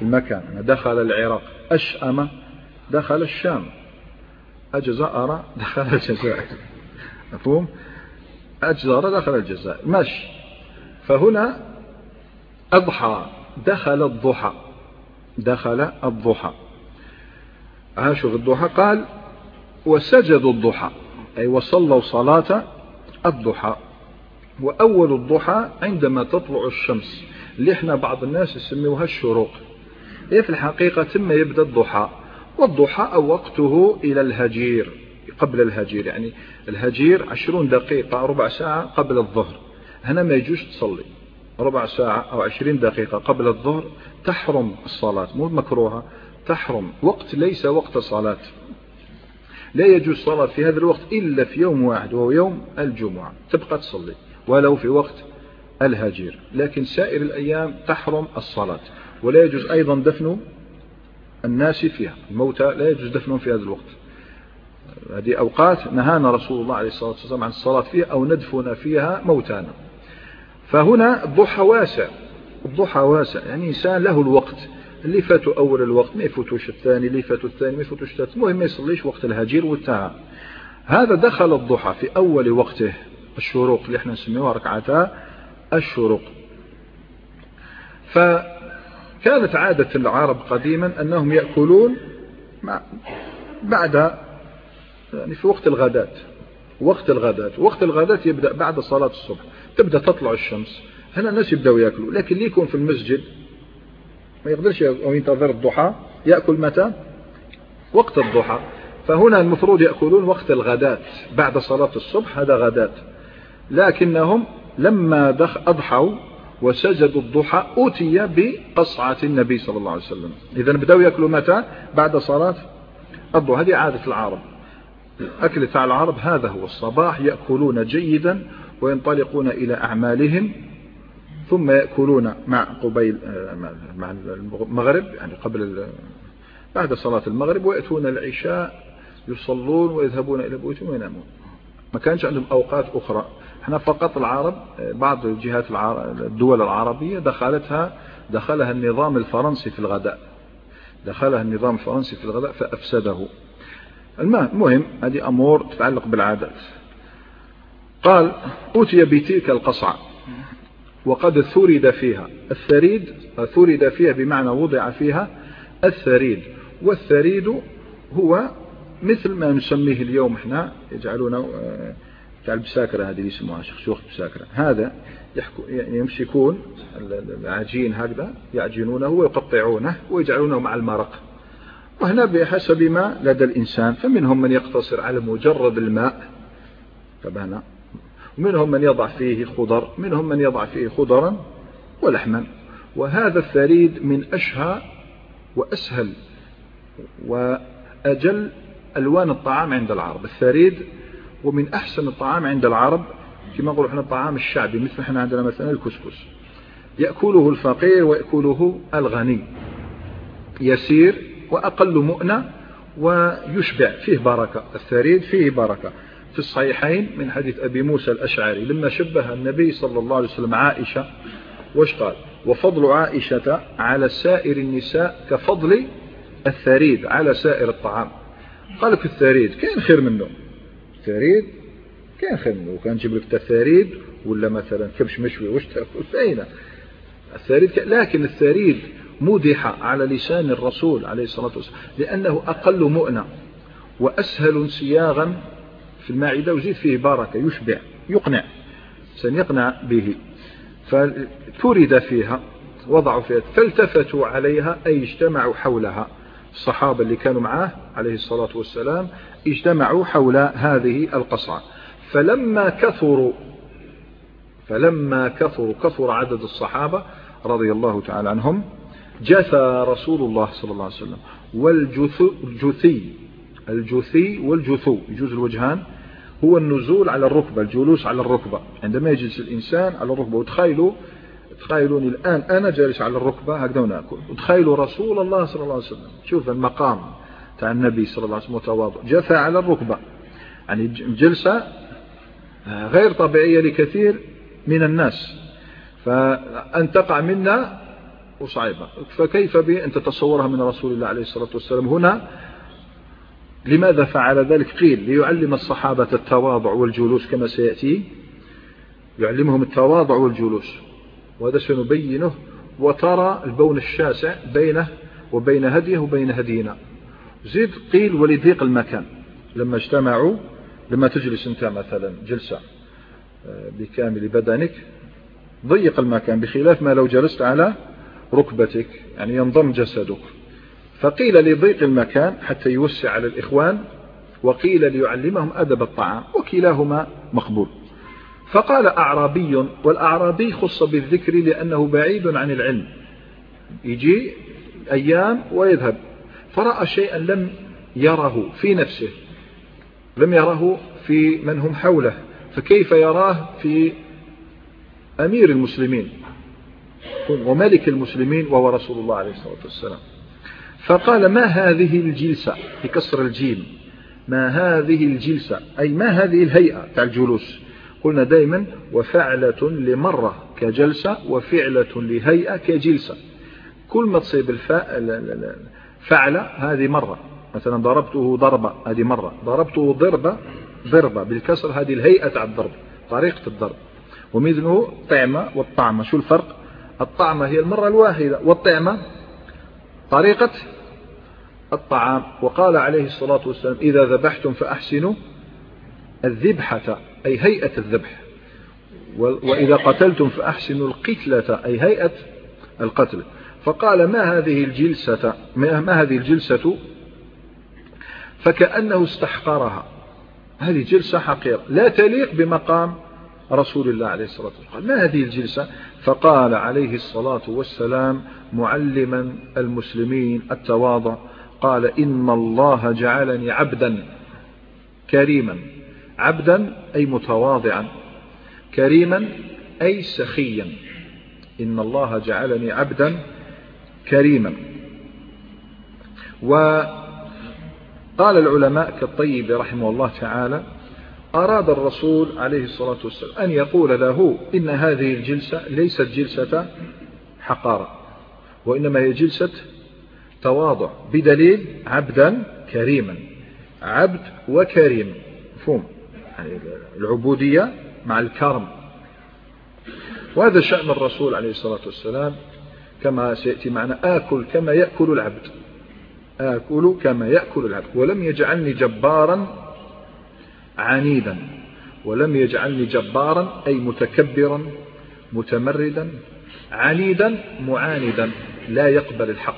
في المكان. دخل العراق، أشأم دخل الشام، أجزأر دخل الجزائر، مفهوم؟ أجزأر دخل الجزائر، ماشي. فهنا أضحى دخل الضحى، دخل الضحى، عاشوا الضحى. قال وسجدوا الضحى أي وصلوا صلاة الضحى. وأول الضحى عندما تطلع الشمس، اللي احنا بعض الناس يسميوها الشروق، هي في الحقيقة ثم يبدأ الضحى. والضحى أو وقته إلى الهجير، قبل الهجير، يعني الهجير عشرون دقيقة ربع ساعة قبل الظهر. هنا ما يجوش تصلي ربع ساعة أو عشرين دقيقة قبل الظهر، تحرم الصلاة، مو مكروهة، تحرم. وقت ليس وقت صلاة، لا يجوز صلاة في هذا الوقت إلا في يوم واحد وهو يوم الجمعة، تبقى تصلي ولو في وقت الهجير، لكن سائر الأيام تحرم الصلاة. ولا يجوز أيضا دفن الناس فيها، الموتى لا يجوز دفنهم في هذا الوقت. هذه أوقات نهانا رسول الله عليه الصلاة والسلام عن الصلاة فيها أو ندفن فيها موتانا. فهنا الضحى واسع، الضحى واسع، يعني إنسان له الوقت، اللي فاتوا أول الوقت ما يفوتوش الثاني، اللي فاتوا الثاني ما يفوتوش الثالث، المهم ما يصليش وقت الهجير والتعب. هذا دخل الضحى في أول وقته، الشروق اللي احنا نسميها ركعتا الشروق. فكانت عادة العرب قديما أنهم يأكلون بعد، يعني في وقت الغداة، وقت الغداة وقت الغداة يبدأ بعد صلاة الصبح، تبدأ تطلع الشمس، هنا الناس يبدأوا يأكلوا. لكن اللي يكون في المسجد ما يقدرش ينتظر الضحى، يأكل متى؟ وقت الضحى. فهنا المفروض يأكلون وقت الغداة بعد صلاة الصبح، هذا غداة. لكنهم لما أضحوا وسجدوا الضحى أتي بقصعة النبي صلى الله عليه وسلم. إذن بدأوا يأكلوا متى؟ بعد صلاة الضحى. هذه عادة العرب، الأكل تاع العرب هذا هو، الصباح يأكلون جيدا وينطلقون إلى أعمالهم، ثم يأكلون مع قبيل مع المغرب، يعني قبل بعد صلاة المغرب، ويأتون العشاء يصلون ويذهبون إلى بيوتهم وينامون. ما كانش عندهم أوقات أخرى. احنا فقط العرب، بعض الجهات الدول العربية دخلتها دخلها النظام الفرنسي في الغداء، دخلها النظام الفرنسي في الغداء فأفسده. المهم هذه أمور تتعلق بالعادات. قال أتي بتلك القصعة وقد ثرد فيها. الثريد ثرد فيها بمعنى وضع فيها الثريد. والثريد هو مثل ما نسميه اليوم احنا، يجعلونه تاع البساكرة، هذه يسموها شخشوخ بساكرة. هذا يمسكون العجين هكذا، يعجنونه ويقطعونه ويجعلونه مع المرق. وهنا بحسب ما لدى الإنسان، فمنهم من يقتصر على مجرد الماء فبهنا، ومنهم من يضع فيه خضر، منهم من يضع فيه خضرا ولحما. وهذا الثريد من أشهى وأسهل وأجل ألوان الطعام عند العرب. الثريد ومن أحسن الطعام عند العرب، كما نقول احنا الطعام الشعبي، مثل احنا عندنا مثلا الكسكس، يأكله الفقير ويأكله الغني، يسير وأقل مؤنة ويشبع، فيه بركة. الثريد فيه بركة. في الصحيحين من حديث أبي موسى الأشعري لما شبه النبي صلى الله عليه وسلم عائشة، وش قال؟ وفضل عائشة على سائر النساء كفضل الثريد على سائر الطعام. قال في الثريد كان خير منه، الثريد كان خير منه. وكان جيب لك الثريد ولا مثلا كبش مشوي، وش تأكل فينا الثريد؟ لكن الثريد مدح على لسان الرسول عليه الصلاة والسلام لأنه أقل مؤنة وأسهل انصياغا في المعدة، وزيد فيه بركة، يشبع يقنع، سنقنع به. فثرد فيها، وضعوا فيها، فالتفتوا عليها أي اجتمعوا حولها. الصحابة اللي كانوا معه عليه الصلاة والسلام اجتمعوا حول هذه القصعة. فلما كثروا فلما كثروا كثر عدد الصحابة رضي الله تعالى عنهم، جثى رسول الله صلى الله عليه وسلم. والجثي الجثي والجثو يجوز الوجهان، هو النزول على الركبة، الجلوس على الركبة. عندما يجلس الإنسان على الركبة، وتخيلوا تخيلوني الآن أنا جالس على الركبة هكذا ونأكل، وتخيلوا رسول الله صلى الله عليه وسلم، شوف المقام تاع النبي صلى الله عليه وسلم متواضع، جثى على الركبة، يعني جلسة غير طبيعية لكثير من الناس، فأن تقع منا وصعبة. فكيف بأن تتصورها من رسول الله عليه الصلاة والسلام؟ هنا لماذا فعل ذلك؟ قيل ليعلم الصحابة التواضع والجلوس كما سيأتي، يعلمهم التواضع والجلوس، وهذا سنبينه، وترى البون الشاسع بينه وبين هديه وبين هدينا. زيد قيل ولضيق المكان، لما اجتمعوا، لما تجلس انت مثلا جلسة بكامل بدنك ضيق المكان، بخلاف ما لو جلست على ركبتك يعني ينضم جسدك. فقيل لضيق المكان حتى يوسع على الإخوان، وقيل ليعلمهم أدب الطعام، وكلاهما مقبول. فقال أعرابي، والأعرابي خص بالذكر لأنه بعيد عن العلم، يجي أيام ويذهب، فرأى شيئا لم يره في نفسه، لم يره في من هم حوله، فكيف يراه في أمير المسلمين وملك المسلمين وهو رسول الله عليه الصلاة والسلام. فقال ما هذه الجلسة، بكسر الجيم، ما هذه الجلسة أي ما هذه الهيئة تاع الجلوس. قلنا دائما وفعلة لمرة كجلسة، وفعلة لهيئة كجلسة. كل ما تصيب الفاء فعلة هذه مرة، مثلا ضربته ضربة هذه مرة، ضربته ضربة ضربة بالكسر هذه الهيئة تاع الضرب، طريقة الضرب. ومثله طعمة والطعمة، شو الفرق؟ الطعمة هي المرة الواحدة، والطعمة طريقة الطعام. وقال عليه الصلاة والسلام إذا ذبحتم فأحسنوا الذبحة أي هيئة الذبح، وإذا قتلتم فأحسنوا القتلة أي هيئة القتل. فقال ما هذه الجلسة، ما هذه الجلسة، فكأنه استحقرها، هذه جلسة حقيرة لا تليق بمقام رسول الله عليه الصلاة والسلام، ما هذه الجلسة؟ فقال عليه الصلاة والسلام معلما المسلمين التواضع، قال إن الله جعلني عبدا كريما، عبدا أي متواضعا، كريما أي سخيا، إن الله جعلني عبدا كريما. وقال العلماء كالطيب رحمه الله تعالى أراد الرسول عليه الصلاة والسلام أن يقول له إن هذه الجلسة ليست جلسة حقارة، وإنما هي جلسة تواضع، بدليل عبدا كريما، عبد وكريم، مفهوم يعني العبودية مع الكرم. وهذا شأن الرسول عليه الصلاة والسلام كما سيأتي معنا، آكل كما يأكل العبد، آكل كما يأكل العبد، ولم يجعلني جبارا عنيدا، ولم يجعلني جبارا أي متكبرا متمردا، عنيدا معاندا لا يقبل الحق.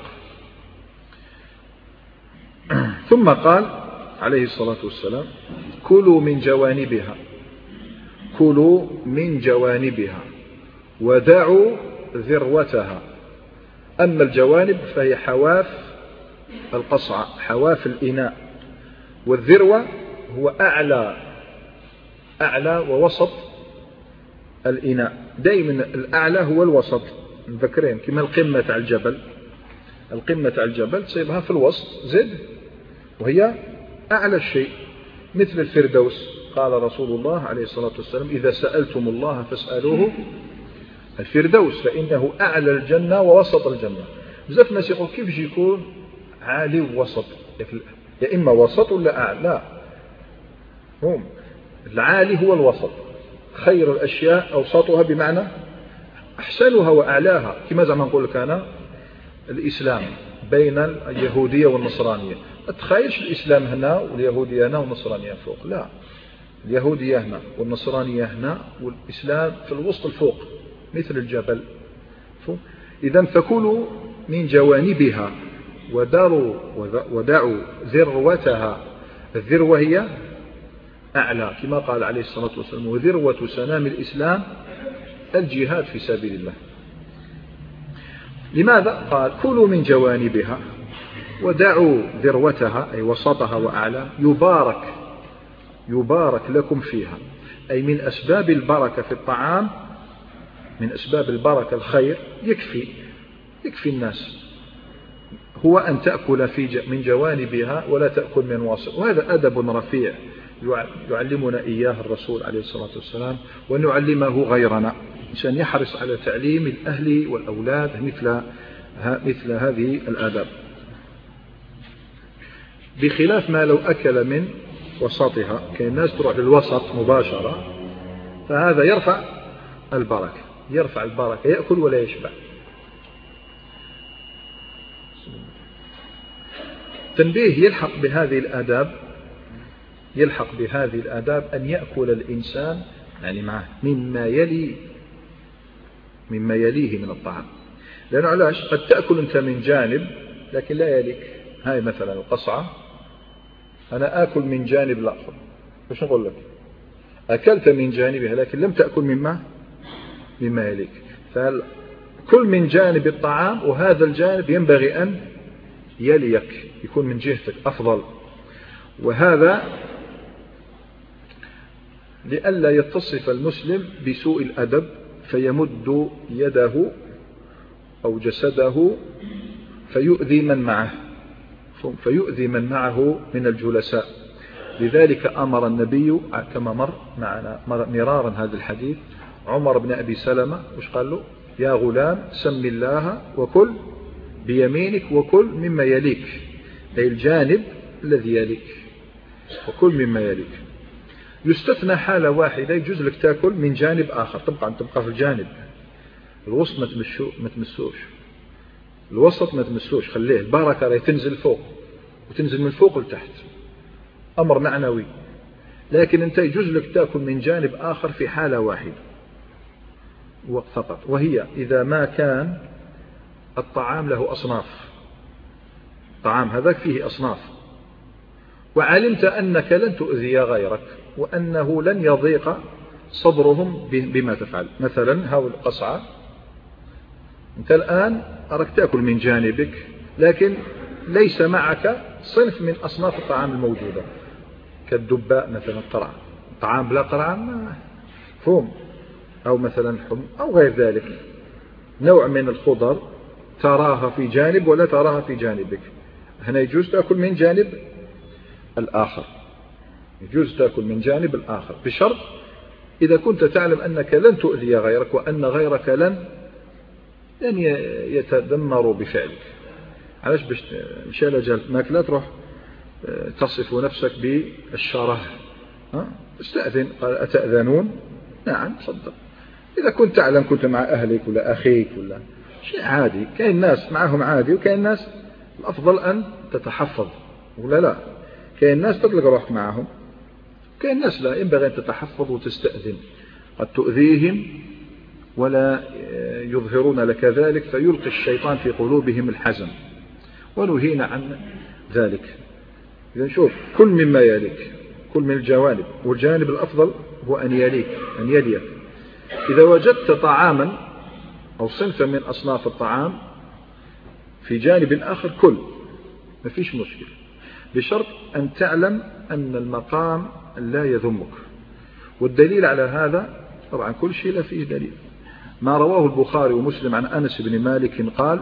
ثم قال عليه الصلاة والسلام كلوا من جوانبها، كلوا من جوانبها ودعوا ذروتها. أما الجوانب فهي حواف القصعة، حواف الإناء، والذروة هو أعلى أعلى ووسط الإناء. دائما الأعلى هو الوسط، مذكرين كما القمة على الجبل، القمة على الجبل تصيبها في الوسط زد، وهي أعلى الشيء، مثل الفردوس. قال رسول الله عليه الصلاة والسلام إذا سألتم الله فاسألوه الفردوس فإنه أعلى الجنة ووسط الجنة. بزاف الناس يقول كيف يكون عالي ووسط، يا إما وسط ولا أعلى. هم العالي هو الوسط، خير الأشياء أوسطها بمعنى أحسنها وأعلاها. كما زعما نقول لك أنا الإسلام بين اليهودية والنصرانية، ما تخيلش الإسلام هنا واليهودية هنا والنصرانية فوق، لا، اليهودية هنا والنصرانية هنا والإسلام في الوسط الفوق مثل الجبل. إذن فكلوا من جوانبها وداروا ودعوا ذروتها. الذروة هي أعلى كما قال عليه الصلاة والسلام وذروة سنام الإسلام الجهاد في سبيل الله. لماذا قال كلوا من جوانبها ودعوا ذروتها أي وسطها وأعلى، يبارك يبارك لكم فيها، أي من أسباب البركة في الطعام، من أسباب البركة الخير، يكفي يكفي الناس هو أن تأكل في من جوانبها ولا تأكل من وسط. وهذا أدب رفيع يعلمنا إياه الرسول عليه الصلاة والسلام، ونعلمه غيرنا، عشان يحرص على تعليم الأهل والأولاد مثل مثل هذه الآداب، بخلاف ما لو أكل من وسطها. كان الناس تروح للوسط مباشرة، فهذا يرفع البركة، يرفع البركة، يأكل ولا يشبع. تنبيه يلحق بهذه الآداب، يلحق بهذه الآداب أن يأكل الإنسان يعني معه مما يلي مما يليه من الطعام. لأنه علاش قد تأكل أنت من جانب لكن لا يليك. هاي مثلا القصعة، أنا آكل من جانب الآخر، وش نقول لك؟ أكلت من جانبها لكن لم تأكل مما مما يليك. فكل من جانب الطعام، وهذا الجانب ينبغي أن يليك، يكون من جهتك أفضل. وهذا لئلا يتصف المسلم بسوء الأدب فيمد يده أو جسده فيؤذي من معه فيؤذي من معه من الجلساء. لذلك أمر النبي كما مر معنا مرارا هذا الحديث عمر بن أبي سلمة، وش قال له؟ يا غلام سم الله وكل بيمينك وكل مما يليك، أي الجانب الذي يليك، وكل مما يليك. يستثنى حالة واحدة، يجوز لك تأكل من جانب آخر، طبعا تبقى في الجانب الوسط ما تمشو ما تمسوش، الوسط ما تمسوش، خليه البركة راهي تنزل فوق وتنزل من فوق لتحت، أمر معنوي. لكن أنت يجوز لك تأكل من جانب آخر في حالة واحدة فقط، وهي إذا ما كان الطعام له أصناف، الطعام هذاك فيه أصناف، وعلمت أنك لن تؤذي غيرك وأنه لن يضيق صدرهم بما تفعل. مثلا هاو القصعة، أنت الآن أراك تأكل من جانبك لكن ليس معك صنف من أصناف الطعام الموجودة، كالدباء مثلا، قرع، طعام بلا قرع فهم، أو مثلا حم أو غير ذلك، نوع من الخضر تراها في جانب ولا تراها في جانبك. هنا يجوز تأكل من جانب الآخر، يجوز تأكل من جانب الآخر بشرط إذا كنت تعلم أنك لن تؤذي غيرك وأن غيرك لن لن يتدمر بفعلك. علاش باش مشى لجل ماك لا تروح تصف نفسك بالشره، استأذن، قال أتأذنون؟ نعم صدق. إذا كنت تعلم كنت مع أهلك ولا أخيك ولا شيء عادي، كاين ناس معهم عادي وكاين ناس الأفضل أن تتحفظ ولا لا، كاين ناس تطلق روحك معهم، كاين ناس لا، ينبغي أن تتحفظ وتستأذن، قد تؤذيهم ولا يظهرون لك ذلك فيلقي الشيطان في قلوبهم الحزن، ونهينا عن ذلك. إذا شوف كل مما يليك، كل من الجوانب، والجانب الأفضل هو أن يليك، أن يليك. إذا وجدت طعاما أو صنفا من أصناف الطعام في جانب آخر كل، ما فيش مشكلة، بشرط أن تعلم أن المقام لا يذمك. والدليل على هذا طبعا كل شيء لا فيه دليل، ما رواه البخاري ومسلم عن أنس بن مالك قال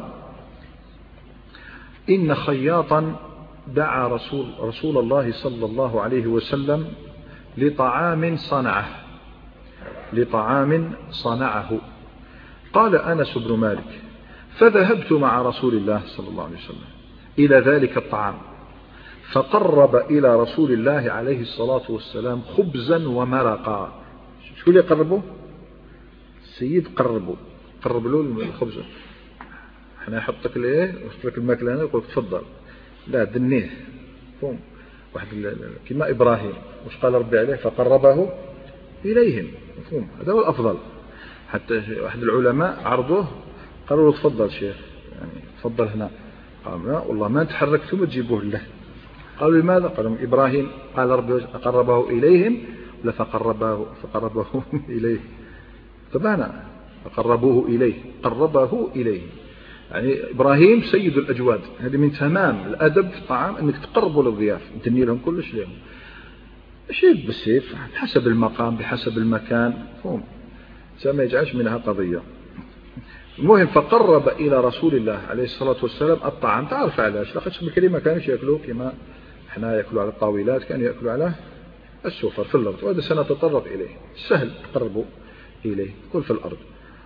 إن خياطا دعا رسول, رسول الله صلى الله عليه وسلم لطعام صنعه لطعام صنعه قال أنس بن مالك فذهبت مع رسول الله صلى الله عليه وسلم إلى ذلك الطعام فقرب إلى رسول الله عليه الصلاة والسلام خبزا ومرقا. شو اللي قربه؟ السيد قربه، قرب له الخبز، احنا يحطك ليه يحط لك الماكله هنا يقول تفضل، لا دنيه فهم واحد كما إبراهيم وش قال ربي عليه فقربه إليهم، مفهوم، هذا هو الأفضل. حتى واحد العلماء عرضوه قالوا له تفضل شيخ، يعني تفضل هنا، قال لا والله ما تحركتم وتجيبوه له. قالوا لماذا؟ قالوا إبراهيم قال ربي قربه إليهم ولا فقربه فقربه إليه، طبعا فقربوه إليه، قربه إليه، يعني إبراهيم سيد الأجواد. هذه من تمام الأدب في الطعام أنك تقربوا للضياف، تدني لهم كلش لهم، شيء بالسيف بحسب المقام بحسب المكان، فهم ما يجعلش منها قضية. المهم فقرب إلى رسول الله عليه الصلاة والسلام الطعام. تعرف علاش؟ لقد بالكلمة كانوا يأكلوا كما احنا يأكلوا على الطاولات، كانوا يأكلوا على السفر في الأرض، وهذا سنتطرق إليه، سهل تقربوا إليه، كل في الأرض.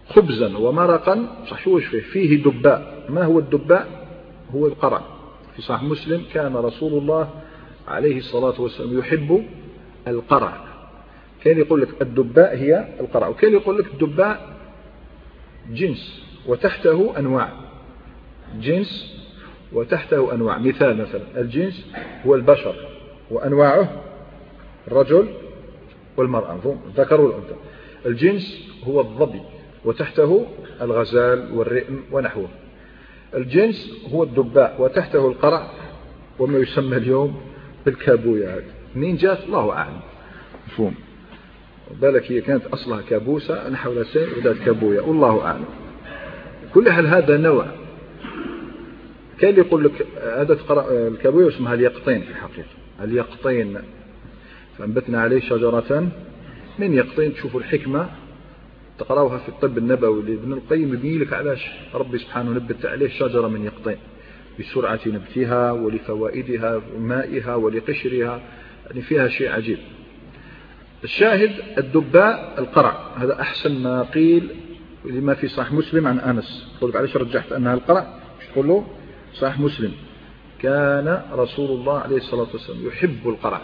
خبزا ومرقا صح شو فيه فيه دباء. ما هو الدباء؟ هو القرع. في صحيح مسلم كان رسول الله عليه الصلاة والسلام يحب القرع. كان يقول لك الدباء هي القرع، وكان يقول لك الدباء جنس وتحته أنواع، جنس وتحته أنواع. مثال مثلا الجنس هو البشر وأنواعه الرجل والمرأة، الذكر والأنثى. الجنس هو الظبي وتحته الغزال والرئم ونحوه. الجنس هو الدباء وتحته القرع وما يسمى اليوم بالكابوية. منين جاءت الله أعلم، مفهوم. بالك هي كانت أصلها كابوسة نحو لسان وذات كابوية والله أعلم. كل حال هذا نوع. كان يقول لك هذا الكابوية اسمها اليقطين في الحقيقة، اليقطين. فأنبتنا عليه شجرة من يقطين. تشوفوا الحكمة تقرأوها في الطب النبوي لابن القيم، يبني لك علاش ربي سبحانه نبت عليه شجرة من يقطين، بسرعة نبتها ولفوائدها ومائها ولقشرها، يعني فيها شيء عجيب. الشاهد الدباء القرع، هذا أحسن ما قيل لما في صحيح مسلم عن أنس. تقول لك علاش رجحت أنها القرع؟ مش تقول له صحيح مسلم كان رسول الله عليه الصلاة والسلام يحب القرع.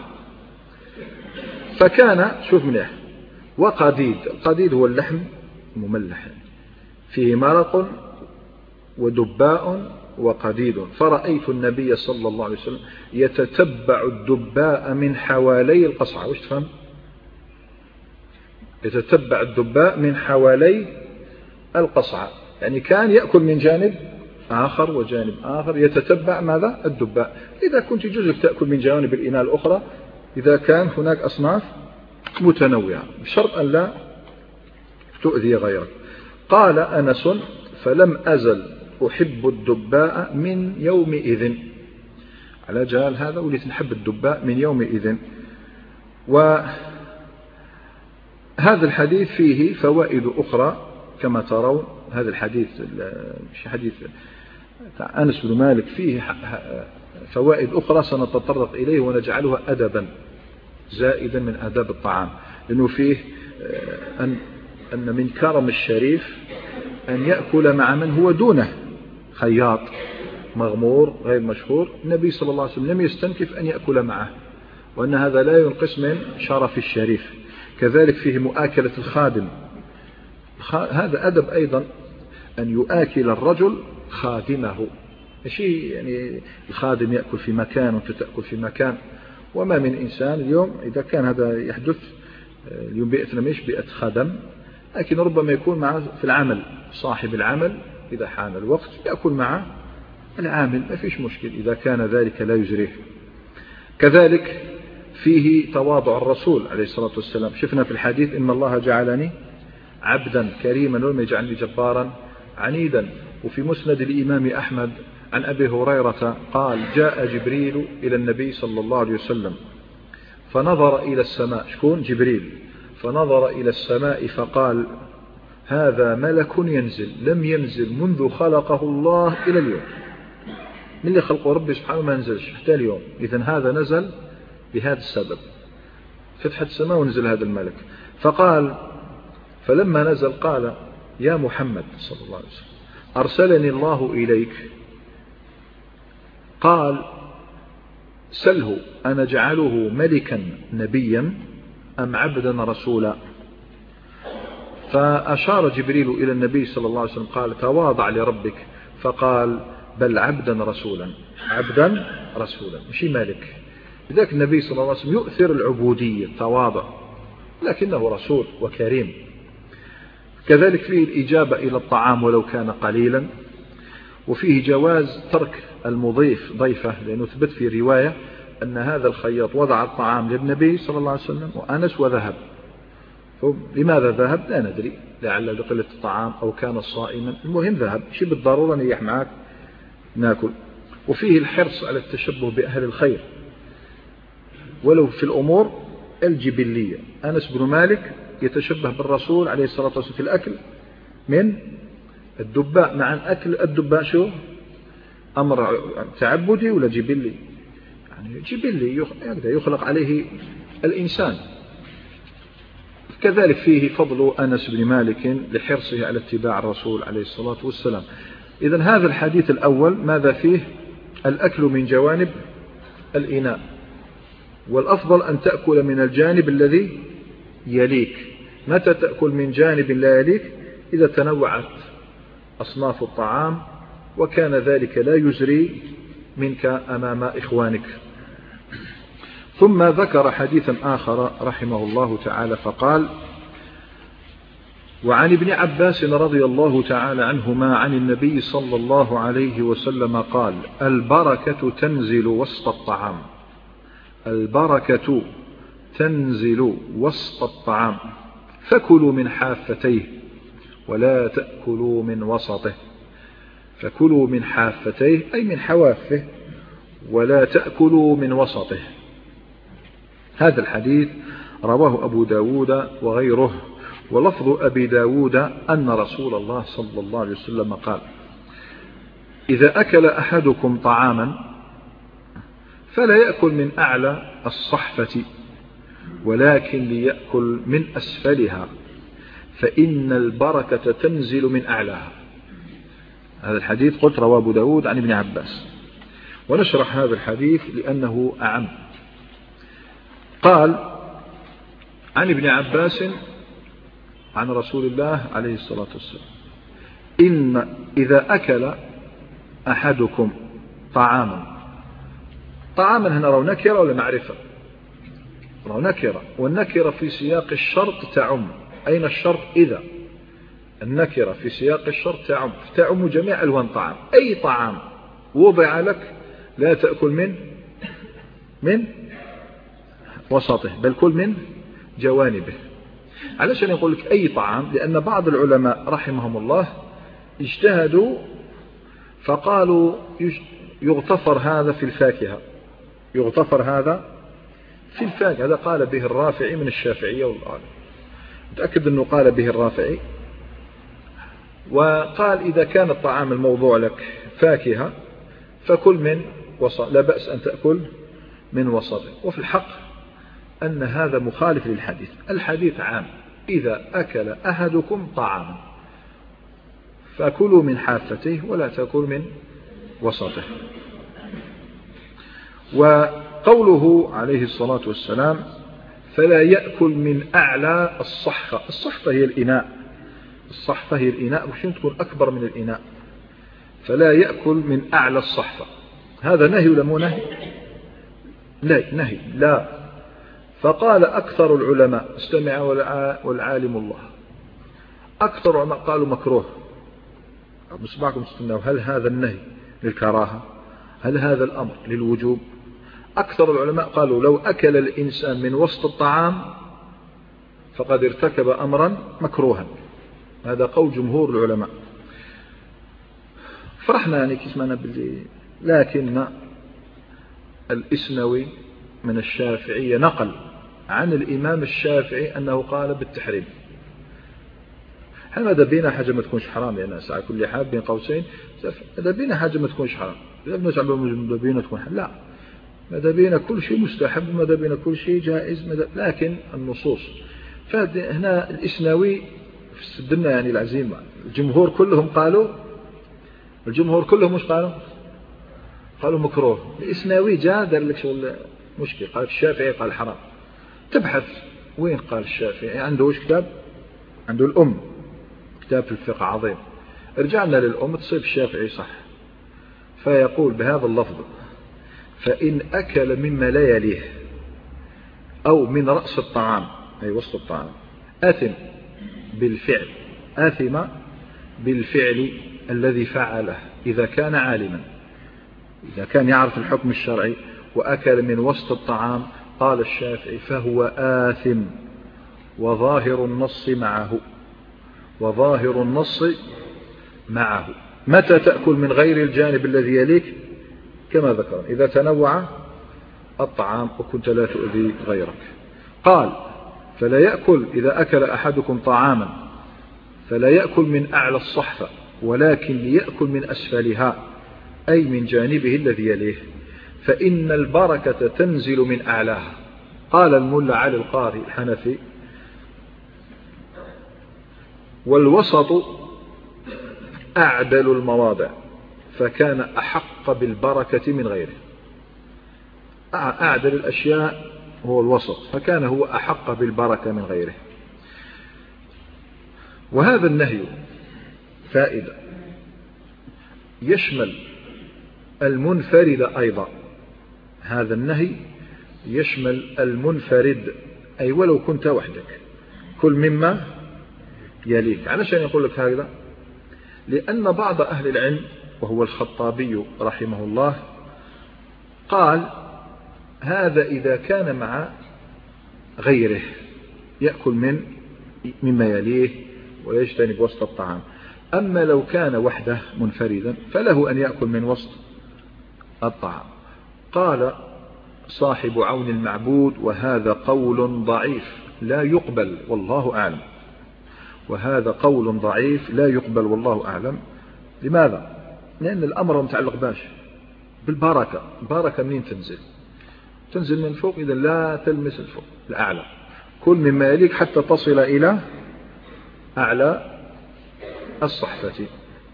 فكان شوف مليح وقديد. القديد هو اللحم المملح، فيه مرق ودباء وقديد. فرأيت النبي صلى الله عليه وسلم يتتبع الدباء من حوالي القصعة. وش تفهم؟ يتتبع الدباء من حوالي القصعة، يعني كان يأكل من جانب آخر وجانب آخر، يتتبع ماذا؟ الدباء. إذا كنت يجوز تأكل من جوانب الإناء الأخرى إذا كان هناك أصناف متنوعة، بشرط أن لا تؤذي غيرك. قال أنس فلم أزل أحب الدباء من يومئذ. على جال هذا وليت نحب الدباء من يومئذ. وهذا الحديث فيه فوائد أخرى كما ترون. هذا الحديث مش حديث أنس بن مالك، فيه فوائد أخرى سنتطرق إليه ونجعلها أدبا زائدا من آداب الطعام، لأنه فيه أن أن من كرم الشريف أن يأكل مع من هو دونه، خياط مغمور غير مشهور. النبي صلى الله عليه وسلم لم يستنكف أن يأكل معه، وأن هذا لا ينقص من شرف الشريف. كذلك فيه مؤاكلة الخادم، هذا أدب أيضا أن يؤاكل الرجل خادمه. شيء يعني الخادم يأكل في مكان وأنت تأكل في مكان. وما من إنسان اليوم إذا كان هذا يحدث اليوم بيئتنا مش بيئة خدم، لكن ربما يكون معه في العمل صاحب العمل إذا حان الوقت يأكل معه العامل، ما فيش مشكل إذا كان ذلك لا يجريه. كذلك فيه تواضع الرسول عليه الصلاة والسلام. شفنا في الحديث إن الله جعلني عبدا كريما ولم يجعلني جبارا عنيدا. وفي مسند الإمام أحمد عن أبي هريرة قال جاء جبريل إلى النبي صلى الله عليه وسلم فنظر إلى السماء. شكون؟ جبريل. فنظر إلى السماء فقال هذا ملك ينزل لم ينزل منذ خلقه الله إلى اليوم. من اللي خلقه ربي سبحانه ما نزلش حتى اليوم. إذن هذا نزل بهذا السبب، فتحت السماء ونزل هذا الملك. فقال فلما نزل قال يا محمد صلى الله عليه وسلم أرسلني الله إليك. قال سله أنا جعله ملكا نبيا أم عبدا رسولا. فأشار جبريل إلى النبي صلى الله عليه وسلم قال تواضع لربك. فقال بل عبدا رسولا، عبدا رسولا مش ملك. لذلك النبي صلى الله عليه وسلم يؤثر العبودية التواضع، لكنه رسول وكريم. كذلك فيه الإجابة إلى الطعام ولو كان قليلا. وفيه جواز ترك المضيف ضيفه، لأنه ثبت في رواية أن هذا الخياط وضع الطعام للنبي صلى الله عليه وسلم وأنس وذهب. لماذا ذهب لا ندري، لعل لقلة الطعام أو كان صائما، المهم ذهب. شيء بالضرورة نيح معك ناكل. وفيه الحرص على التشبه بأهل الخير ولو في الأمور الجبلية. أنس بن مالك يتشبه بالرسول عليه الصلاة والسلام في الأكل من الدباء، مع أكل الدباء شو أمر تعبدي ولا جبلي؟ يعني جبلي يخلق عليه الإنسان. كذلك فيه فضل أنس بن مالك لحرصه على اتباع الرسول عليه الصلاة والسلام. إذن هذا الحديث الأول ماذا فيه؟ الأكل من جوانب الإناء، والأفضل أن تأكل من الجانب الذي يليك. متى تأكل من جانب لا يليك؟ إذا تنوعت أصناف الطعام وكان ذلك لا يزري منك أمام إخوانك. ثم ذكر حديثا آخر رحمه الله تعالى فقال: وعن ابن عباس رضي الله تعالى عنهما عن النبي صلى الله عليه وسلم قال: البركة تنزل وسط الطعام. البركة تنزل وسط الطعام فكلوا من حافتيه ولا تأكلوا من وسطه. فكلوا من حافتيه أي من حوافه، ولا تأكلوا من وسطه. هذا الحديث رواه أبو داود وغيره، ولفظ أبي داود أن رسول الله صلى الله عليه وسلم قال: إذا أكل أحدكم طعاما فلا يأكل من أعلى الصحفة ولكن ليأكل من أسفلها فإن البركة تنزل من أعلاها. هذا الحديث قلت رواه أبو داود عن ابن عباس، ونشرح هذا الحديث لأنه أعم. قال عن ابن عباس عن رسول الله عليه الصلاة والسلام: إن إذا أكل أحدكم طعاما. طعاما هنا رو نكرة ولا معرفة؟ رو نكرة، والنكرة في سياق الشرط تعم. أين الشرط؟ إذا. النكرة في سياق الشرط تعم، تعم جميع ألوان طعام. أي طعام وضع لك لا تأكل من من وسطه بل كل من جوانبه. علشان يقول لك أي طعام؟ لأن بعض العلماء رحمهم الله اجتهدوا فقالوا يغتفر هذا في الفاكهة، يغتفر هذا في الفاكهة. هذا قال به الرافعي من الشافعية والآن، متأكد أنه قال به الرافعي. وقال إذا كان الطعام الموضوع لك فاكهة فكل من وسط، لا بأس أن تأكل من وسطه. وفي الحق أن هذا مخالف للحديث. الحديث عام: إذا أكل أحدكم طعاما فكلوا من حافته ولا تأكل من وسطه. وقوله عليه الصلاة والسلام: فلا يأكل من أعلى الصحفة. الصحفة هي الإناء، الصحفة هي الإناء، وشين تكون أكبر من الإناء. فلا يأكل من أعلى الصحفة. هذا نهي ولا مو نهي؟ لا نهي لا. فقال أكثر العلماء، استمع والعالم الله، أكثر العلماء قالوا مكروه. مصبعكم استنوا، هل هذا النهي للكراهة؟ هل هذا الأمر للوجوب؟ أكثر العلماء قالوا لو أكل الإنسان من وسط الطعام فقد ارتكب أمرا مكروها. هذا قول جمهور العلماء. فرحنا يعني كسمنا باللي، لكن الإسنوي من الشافعية نقل عن الإمام الشافعي أنه قال بالتحريم. هل ماذا بينا حاجة ما تكونش حرام؟ يعني ساعة كل حال بين قوسين ماذا بينا حاجة ما تكونش حرام؟ ماذا بينا تكون حرام؟ لا، ماذا بينا كل شيء مستحب، ماذا بينا كل شيء جائز، ماذا. لكن النصوص فهنا الإسنوي استدلنا يعني العزيمة. الجمهور كلهم قالوا، الجمهور كلهم مش قالوا قالوا مكروه. الإسنوي جاء دار لك شغل مشكل، قال الشافعي قال حرام. تبحث وين قال الشافعي، عنده وش كتاب؟ عنده الأم، كتاب في الفقه عظيم. رجعنا للأم تصيب الشافعي صح، فيقول بهذا اللفظ: فإن أكل مما لا يليه أو من رأس الطعام أي وسط الطعام آثم بالفعل، آثم بالفعل الذي فعله إذا كان عالما، إذا كان يعرف الحكم الشرعي وأكل من وسط الطعام. قال الشافعي: فهو آثم وظاهر النص معه، وظاهر النص معه. متى تأكل من غير الجانب الذي يليك؟ كما ذكر إذا تنوع الطعام وكنت لا تؤذي غيرك. قال: فلا يأكل إذا أكل أحدكم طعاما فلا يأكل من أعلى الصحفة ولكن ليأكل من أسفلها أي من جانبه الذي يليه فإن البركة تنزل من أعلاها. قال الملا علي القاري الحنفي: والوسط أعدل المواضع فكان أحق بالبركة من غيره. أعدل الأشياء هو الوسط فكان هو أحق بالبركة من غيره. وهذا النهي فائدة يشمل المنفرد أيضا. هذا النهي يشمل المنفرد أي ولو كنت وحدك كل مما يليك. علشان يقول لك هذا لأن بعض أهل العلم وهو الخطابي رحمه الله قال هذا إذا كان مع غيره يأكل من مما يليه ويجتنب وسط الطعام. أما لو كان وحده منفردا فله أن يأكل من وسط الطعام. قال صاحب عون المعبود وهذا قول ضعيف لا يقبل والله أعلم. وهذا قول ضعيف لا يقبل والله أعلم. لماذا؟ لأن الأمر متعلق باش بالبركة. البركة منين تنزل؟ تنزل من فوق، إذا لا تلمس الفوق الأعلى. كل مما يليك حتى تصل إلى أعلى الصحفة.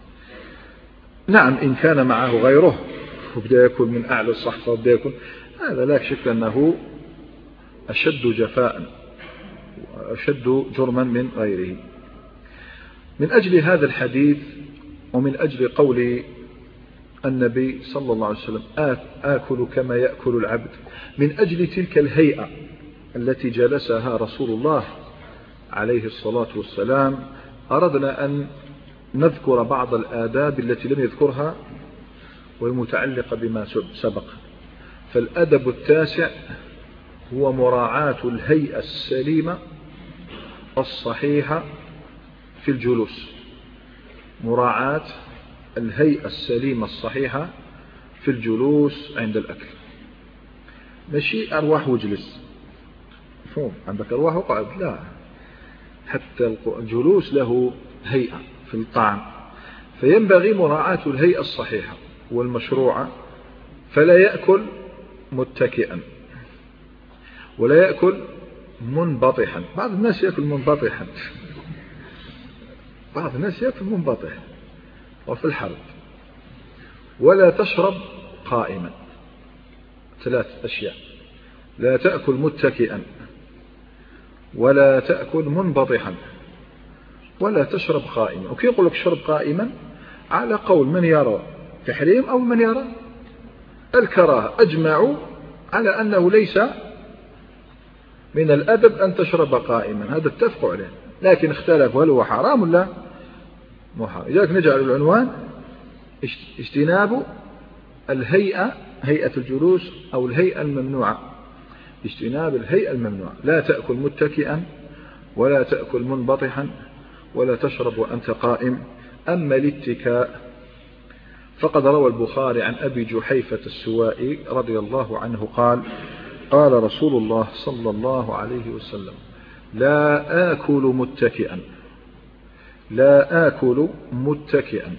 نعم إن كان معه غيره وبدأ يأكل من أعلى الصحفة وبدأ يأكل، هذا لا شك أنه أشد جفاء وأشد جرما من غيره. من أجل هذا الحديث ومن أجل قول النبي صلى الله عليه وسلم آكل كما يأكل العبد، من أجل تلك الهيئة التي جلسها رسول الله عليه الصلاة والسلام أردنا أن نذكر بعض الآداب التي لم يذكرها والمتعلقة بما سبق. فالأدب التاسع هو مراعاة الهيئة السليمة الصحيحة في الجلوس. مراعاة الهيئة السليمة الصحيحة في الجلوس عند الأكل. ماشي أرواح وجلس، فهم عندك أرواح وقعد، لا، حتى الجلوس له هيئة في الطعام، فينبغي مراعاة الهيئة الصحيحة والمشروعة. فلا يأكل متكئا ولا يأكل منبطحا. بعض الناس يأكل منبطحا، بعض الناس يأكل منبطح وفي الحرب. ولا تشرب قائما. ثلاث أشياء: لا تأكل متكئا ولا تأكل منبطحا ولا تشرب قائما. وكي يقول لك شرب قائما على قول من يرى تحريم أو من يرى الكراهة. أجمعوا على أنه ليس من الأدب أن تشرب قائما، هذا اتفقوا عليه، لكن اختلفوا هل هو حرام ولا مو حرام. لذلك نجعل العنوان اجتناب الهيئة، هيئة الجلوس أو الهيئة الممنوعة. اجتناب الهيئة الممنوعة. لا تأكل متكئا ولا تأكل منبطحا ولا تشرب وأنت قائم. أما الاتكاء فقد روى البخاري عن أبي جحيفة السوائي رضي الله عنه قال: قال رسول الله صلى الله عليه وسلم: لا آكل متكئا، لا آكل متكئا.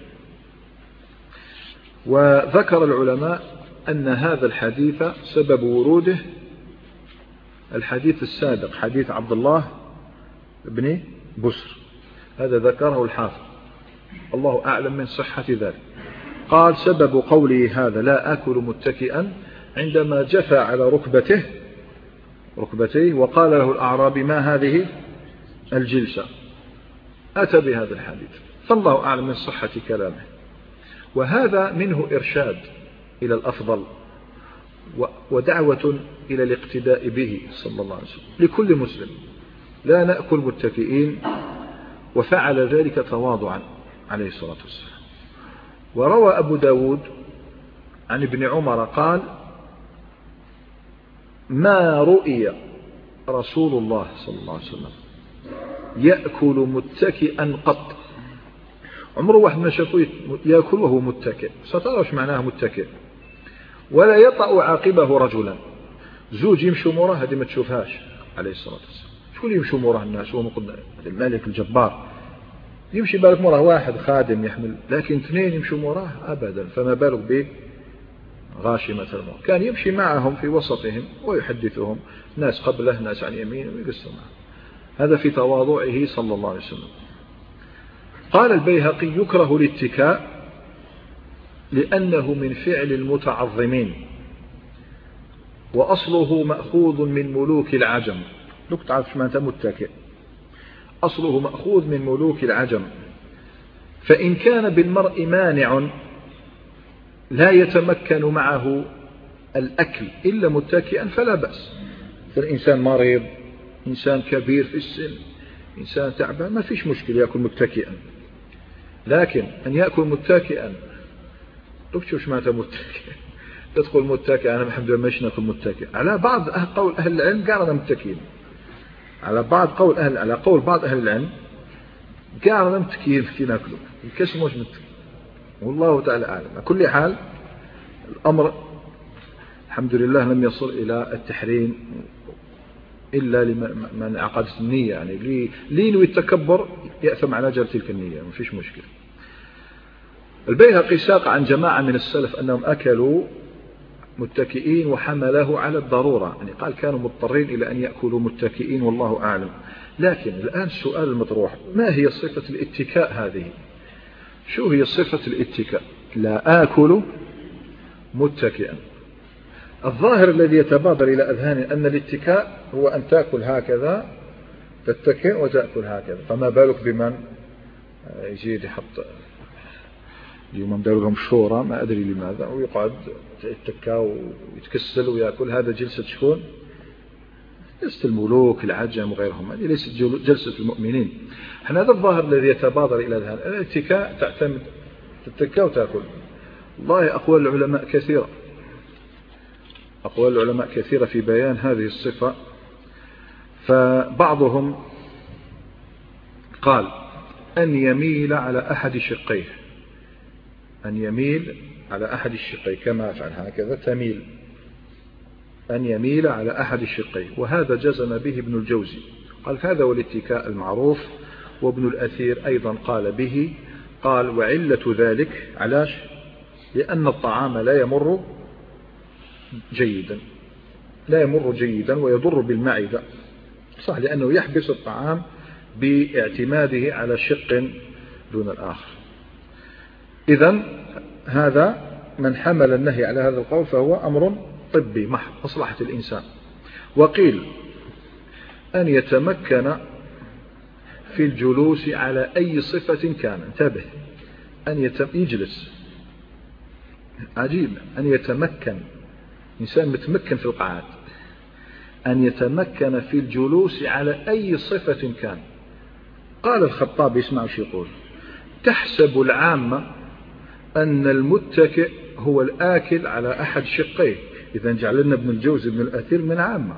وذكر العلماء أن هذا الحديث سبب وروده الحديث السابق، حديث عبد الله بن بسر، هذا ذكره الحافظ، الله أعلم من صحة ذلك. قال: سبب قوله هذا لا آكل متكئا عندما جفى على ركبته ركبتيه وقال له الأعرابي: ما هذه الجلسة؟ أتى بهذا الحديث، فالله أعلم من صحة كلامه. وهذا منه إرشاد إلى الأفضل ودعوة إلى الاقتداء به صلى الله عليه وسلم لكل مسلم. لا نأكل متكئين، وفعل ذلك تواضعا عليه الصلاة والسلام. وروى أبو داود عن ابن عمر قال: ما رؤي رسول الله صلى الله عليه وسلم يأكل متكئا قط. عمره واحد ما شافه يأكل وهو متكئ، سترى وش معناه متكئ. ولا يطأ عاقبه رجلا. زوج يمشوا مراه هذه ما تشوفهاش عليه الصلاة والسلام. شكون يمشوا مراه الناس؟ هو الملك الجبار يمشي بالك مراه واحد خادم يحمل، لكن اثنين يمشوا مراه أبدا، فما بالك به غاشمة الموت. كان يمشي معهم في وسطهم ويحدثهم، ناس قبله ناس عن يمينه ويقسم معه. هذا في تواضعه صلى الله عليه وسلم. قال البيهقي يكره الاتكاء لأنه من فعل المتعظمين وأصله مأخوذ من ملوك العجم. لك تعرف ما أنت متكئ، أصله مأخوذ من ملوك العجم، فإن كان بالمرء مانع لا يتمكن معه الأكل إلا متكئا فلا بأس. فالإنسان مريض، إنسان كبير في السن، إنسان تعبان، ما فيش مشكلة يأكل متكئا. لكن أن يأكل متكئا، تكتشف ما متكئ تدخل متكئ، أنا الحمد لله مش نأكل متكئ. على بعض قول أهل العلم قالنا متكئين، على بعض قول أهل على قول بعض أهل العلم قالنا متكئين في ناكله الكسم مش متكئ، والله تعالى أعلم. على كل حال الأمر الحمد لله لم يصل إلى التحريم إلا لمن عقدت النية، يعني لينوي التكبر يأثم على أجل تلك النية، ما فيش مشكلة. البيهقي ساق عن جماعة من السلف أنهم أكلوا متكئين وحمله على الضرورة، يعني قال كانوا مضطرين إلى أن يأكلوا متكئين والله أعلم. لكن الآن السؤال المطروح، ما هي صفة الاتكاء هذه؟ شو هي صفة الاتكاء؟ لا آكل متكئا. الظاهر الذي يتبادر إلى أذهاني أن الاتكاء هو أن تأكل هكذا، تتكئ وتأكل هكذا. فما بالك بمن يجي يحط اليوم مدار لهم شورى ما أدري لماذا، ويقعد يتكا ويتكسل ويأكل. هذا جلسة شكون؟ جلسة الملوك العجم وغيرهم، هذه ليست جلسة المؤمنين. احنا هذا الظاهر الذي يتبادر إلى الذهن. الاتكاء تعتمد تتكا وتأكل. والله أقوال العلماء كثيرة، أقوال العلماء كثيرة في بيان هذه الصفة. فبعضهم قال أن يميل على أحد شقيه، أن يميل على أحد الشقين كما أفعل هكذا تميل، أن يميل على أحد الشقين. وهذا جزم به ابن الجوزي، قال هذا هو الاتكاء المعروف. وابن الأثير أيضا قال به، قال وعلة ذلك علاش؟ لأن الطعام لا يمر جيدا، لا يمر جيدا ويضر بالمعدة، صح، لأنه يحبس الطعام باعتماده على شق دون الآخر. إذن هذا من حمل النهي على هذا القول فهو أمر طبي محض، مصلحة الإنسان. وقيل أن يتمكن في الجلوس على أي صفة كان، انتبه، أن يجلس، عجيب، أن يتمكن، إنسان متمكن في القعاد، أن يتمكن في الجلوس على أي صفة كان. قال الخطابي، اسمعوا شو يقول: تحسب العامة أن المتكئ هو الآكل على أحد شقيه. إذا جعلنا ابن الجوزي ابن الأثير من عامة.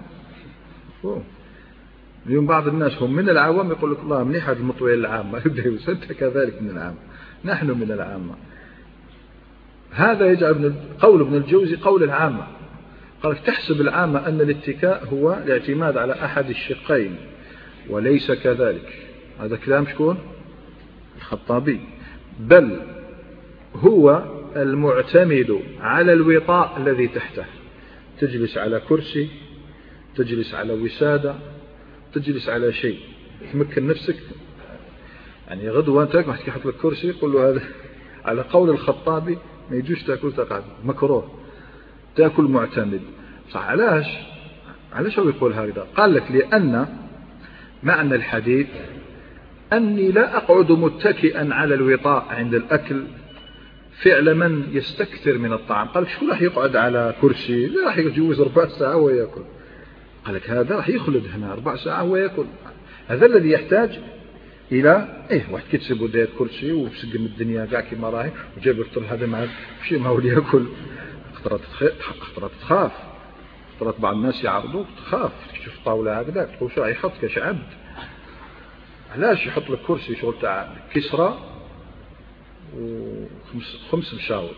اليوم بعض الناس هم من العوام يقول لك الله منيح هذا المطويل العامة، أنت كذلك من العامة، نحن من العامة. هذا يجعل ابن قول ابن الجوزي قول العامة. قال تحسب العامة أن الاتكاء هو الاعتماد على أحد الشقين، وليس كذلك. هذا كلام شكون؟ الخطابي. بل هو المعتمد على الوطاء الذي تحته، تجلس على كرسي، تجلس على وسادة، تجلس على شيء تمكن نفسك. يعني غدوة أنت واحد يحط لك كرسي يقول له هذا على قول الخطابي ما يجوش تأكل تقعد، مكروه، تأكل معتمد. صح، علاش علاش هو يقول هذا؟ قال لك لأن معنى الحديث أني لا أقعد متكئا على الوطاء عند الأكل فعل من يستكثر من الطعام. قال لك شو راح يقعد على كرسي؟ لا راح يجوز ربع ساعة ويأكل. قال لك هذا راح يخلد هنا أربع ساعة ويأكل. هذا الذي يحتاج إلى إيه واحد كتسب وديت كرسي وسقم الدنيا قاع كما راهي وجاب لك هذا مع شيء ما هو ليأكل. خطرات خطرات تخاف، خطرات بعض الناس يعرضوك تخاف، تشوف طاولة هكذا تقول شو راح يحط كاش عبد. علاش يحط لك كرسي شغل تاع كسرة وخمس خمس مشاور،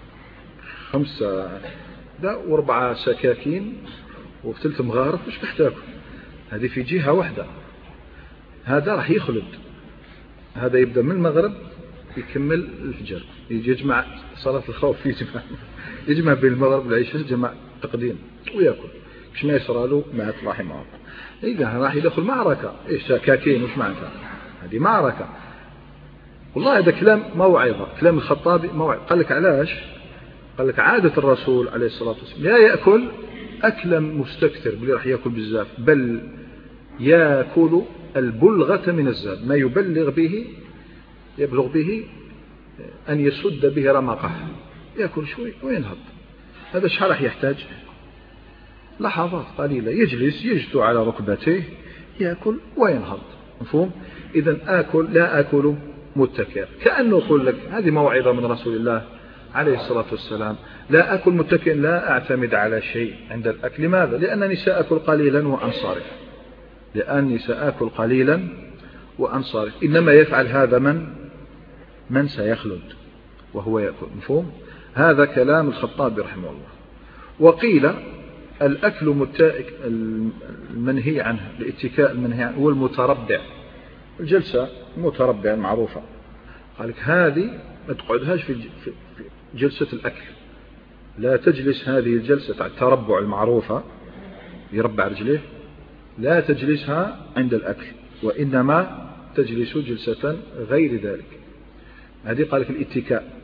خمسة دا واربعة سكاكين وثلث مغارف، مش محتاج. هذه في جهة واحدة. هذا راح يخلد. هذا يبدأ من المغرب يكمل الفجر، يجي يجمع صلاة الخوف، يجمع يجمع بين المغرب والعشاء، يجمع تقديم ويأكل كش ما يسرى له مع رحمه الله. إذا راح يدخل معركة، إيش سكاكين وش معناتها؟ هذه معركة. والله هذا كلام موعظة، كلام الخطابي موعظة. قال لك علاش؟ قال لك عادة الرسول عليه الصلاة والسلام لا يأكل أكلا مستكثر بلي راح يأكل بزاف، بل يأكل البلغة من الزاد، ما يبلغ به يبلغ به أن يسد به رمقه، يأكل شوي وينهض. هذا شحال راح يحتاج؟ لحظات قليلة، يجلس يجثو على ركبتيه يأكل وينهض. مفهوم؟ إذن آكل لا آكل متكئا، كأنه يقول لك هذه موعظة من رسول الله عليه الصلاة والسلام، لا أكل متكئا، لا أعتمد على شيء عند الأكل. لماذا؟ لأنني سأكل قليلا وأنصرف، لأني سأكل قليلا وأنصرف. إنما يفعل هذا من من سيخلد وهو يأكل. مفهوم؟ هذا كلام الخطابي رحمه الله. وقيل الأكل متائك المنهي عنه، الاتكاء المنهي عنه هو المتربع، الجلسة المتربع المعروفة. قال لك هذه ما تقعدهاش في جلسة الأكل، لا تجلس هذه الجلسة تاع التربع المعروفة يربع رجليه، لا تجلسها عند الأكل، وإنما تجلس جلسة غير ذلك. هذه قال لك الاتكاء.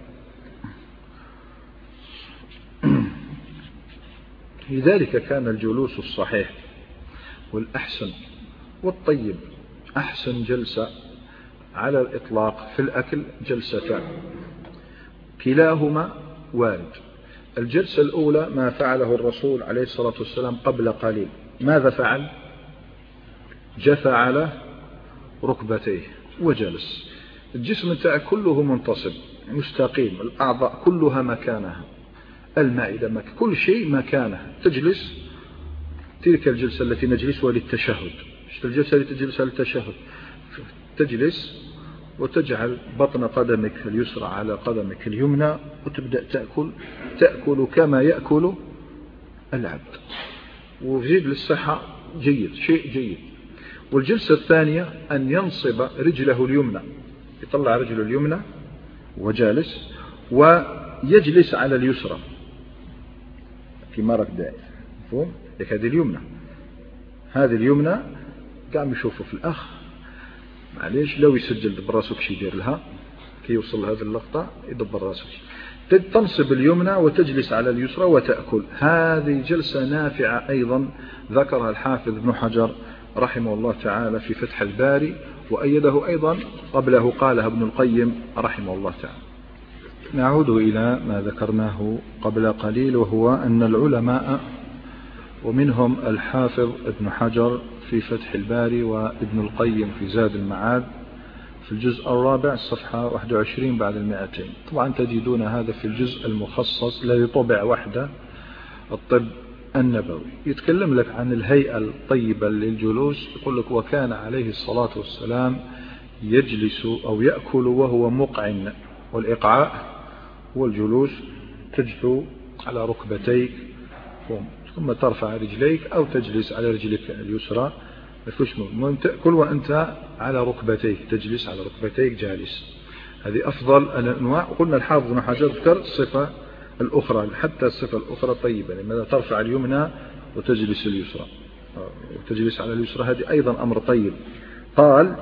لذلك كان الجلوس الصحيح والأحسن والطيب، أحسن جلسة على الإطلاق في الأكل جلستان كلاهما وارد. الجلسة الأولى ما فعله الرسول عليه الصلاة والسلام قبل قليل، ماذا فعل؟ جثى على ركبتيه وجلس، الجسم تاعه كله منتصب مستقيم، الأعضاء كلها مكانها، المعدة مكان، كل شيء مكانه. تجلس تلك الجلسة التي نجلسها للتشهد، الجلسة التي تجلسها للتشهد، تجلس وتجعل بطن قدمك اليسرى على قدمك اليمنى وتبدأ تأكل تأكل كما يأكل العبد، وجيد للصحة جيد، شيء جيد. والجلسة الثانية أن ينصب رجله اليمنى، يطلع رجله اليمنى وجالس، ويجلس على اليسرى في مرق دائم. مفهوم؟ لك هذه اليمنى، هذه اليمنى قام يشوفوا في الأخ معليش لو يسجل دبر راسك شي يدير لها كي يوصل لهذه اللقطة، يدبر راسك. تنصب اليمنى وتجلس على اليسرى وتأكل. هذه جلسة نافعة أيضا ذكرها الحافظ ابن حجر رحمه الله تعالى في فتح الباري، وأيده أيضا قبله قالها ابن القيم رحمه الله تعالى. نعود إلى ما ذكرناه قبل قليل، وهو أن العلماء ومنهم الحافظ ابن حجر في فتح الباري وابن القيم في زاد المعاد في الجزء الرابع الصفحة واحد وعشرين بعد المائتين، طبعا تجدون هذا في الجزء المخصص الذي طبع وحده الطب النبوي، يتكلم لك عن الهيئة الطيبة للجلوس. يقول لك وكان عليه الصلاة والسلام يجلس أو يأكل وهو مقعن، والإقعاء هو الجلوس تجثو على ركبتيك ثم ترفع رجليك أو تجلس على رجلك اليسرى، المهم تأكل وأنت على ركبتيك، تجلس على ركبتيك جالس. هذه أفضل الأنواع. قلنا الحافظ ابن حجر ذكر الصفة الأخرى، حتى الصفة الأخرى طيبة، لماذا ترفع اليمنى وتجلس اليسرى وتجلس على اليسرى، هذه أيضا أمر طيب. قال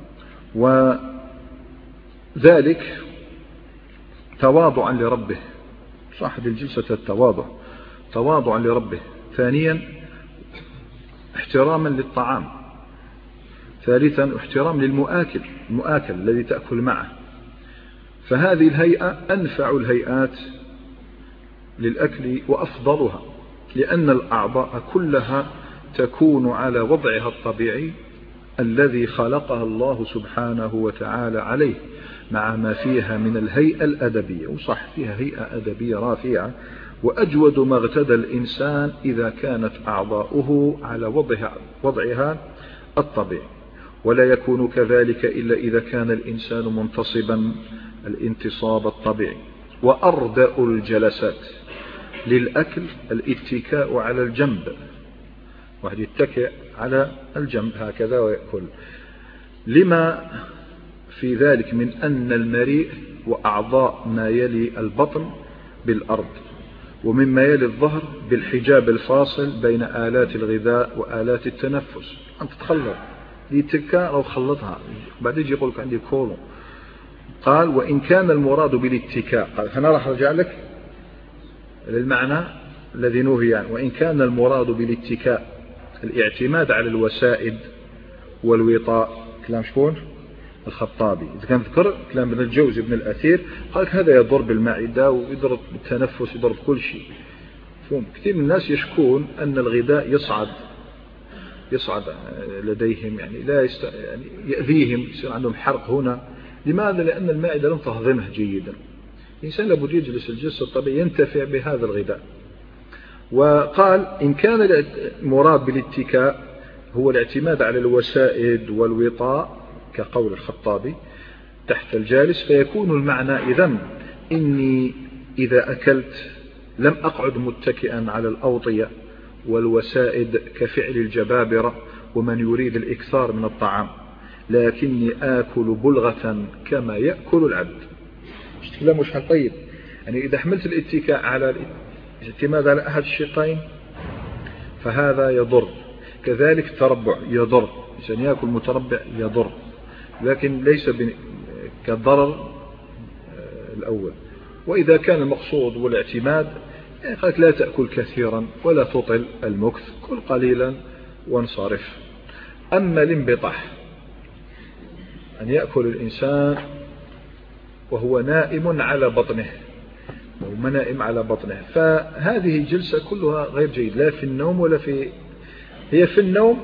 وذلك تواضعا لربه، صاحب الجلسة التواضع تواضعا لربه. ثانيا احتراما للطعام. ثالثا احترام للمؤكل، المؤكل الذي تأكل معه. فهذه الهيئة أنفع الهيئات للأكل وأفضلها، لأن الأعضاء كلها تكون على وضعها الطبيعي الذي خلقها الله سبحانه وتعالى عليه، مع ما فيها من الهيئة الأدبية، وصح فيها هيئة أدبية رافعة. وأجود ما اغتدى الإنسان إذا كانت أعضاؤه على وضعها, وضعها الطبيعي، ولا يكون كذلك إلا إذا كان الإنسان منتصبا الانتصاب الطبيعي. وأردأ الجلسات للأكل الاتكاء على الجنب، واحد يتكئ على الجنب هكذا ويأكل، لما في ذلك من أن المريء وأعضاء ما يلي البطن بالأرض، ومما يلي الظهر بالحجاب الفاصل بين آلات الغذاء وآلات التنفس. أنت تخلط ليتكا أو خلطها، بعد يجي يقولك عندي كولون قال وإن كان المراد بالاتكاء، قال أنا راح أرجع لك للمعنى الذي نهي عنه. وإن كان المراد بالاتكاء الاعتماد على الوسائد والوطاء، كلام شكون؟ الخطابي. إذا كان ذكر كلام ابن الجوزي ابن الأثير قال هذا يضر بالمعدة ويضر بالتنفس يضر بكل شيء. فهم كثير من الناس يشكون أن الغذاء يصعد يصعد لديهم، يعني لا يست... يعني يأذيهم، يصير عندهم حرق هنا. لماذا؟ لأن المعدة لم تهضمه جيدا. الإنسان لابد يجلس الجلسة الطبيعي ينتفع بهذا الغذاء. وقال إن كان المراد بالاتكاء هو الاعتماد على الوسائد والوطاء كقول الخطابي تحت الجالس، فيكون المعنى إذن إني إذا أكلت لم أقعد متكئا على الأوطية والوسائد كفعل الجبابرة ومن يريد الإكثار من الطعام، لكني آكل بلغة كما يأكل العبد. كلام مش طيب. يعني إذا حملت الاتكاء على الاعتماد على أحد الشقين فهذا يضر. كذلك التربع يضر، إذا يأكل متربع يضر، لكن ليس كالضرر الأول. وإذا كان المقصود والاعتماد قالت لا تأكل كثيرا ولا تطل المكث، كل قليلا وانصرف. أما الانبطاح أن يأكل الإنسان وهو نائم على بطنه، وهو نائم على بطنه، فهذه جلسة كلها غير جيد، لا في النوم ولا في هي في النوم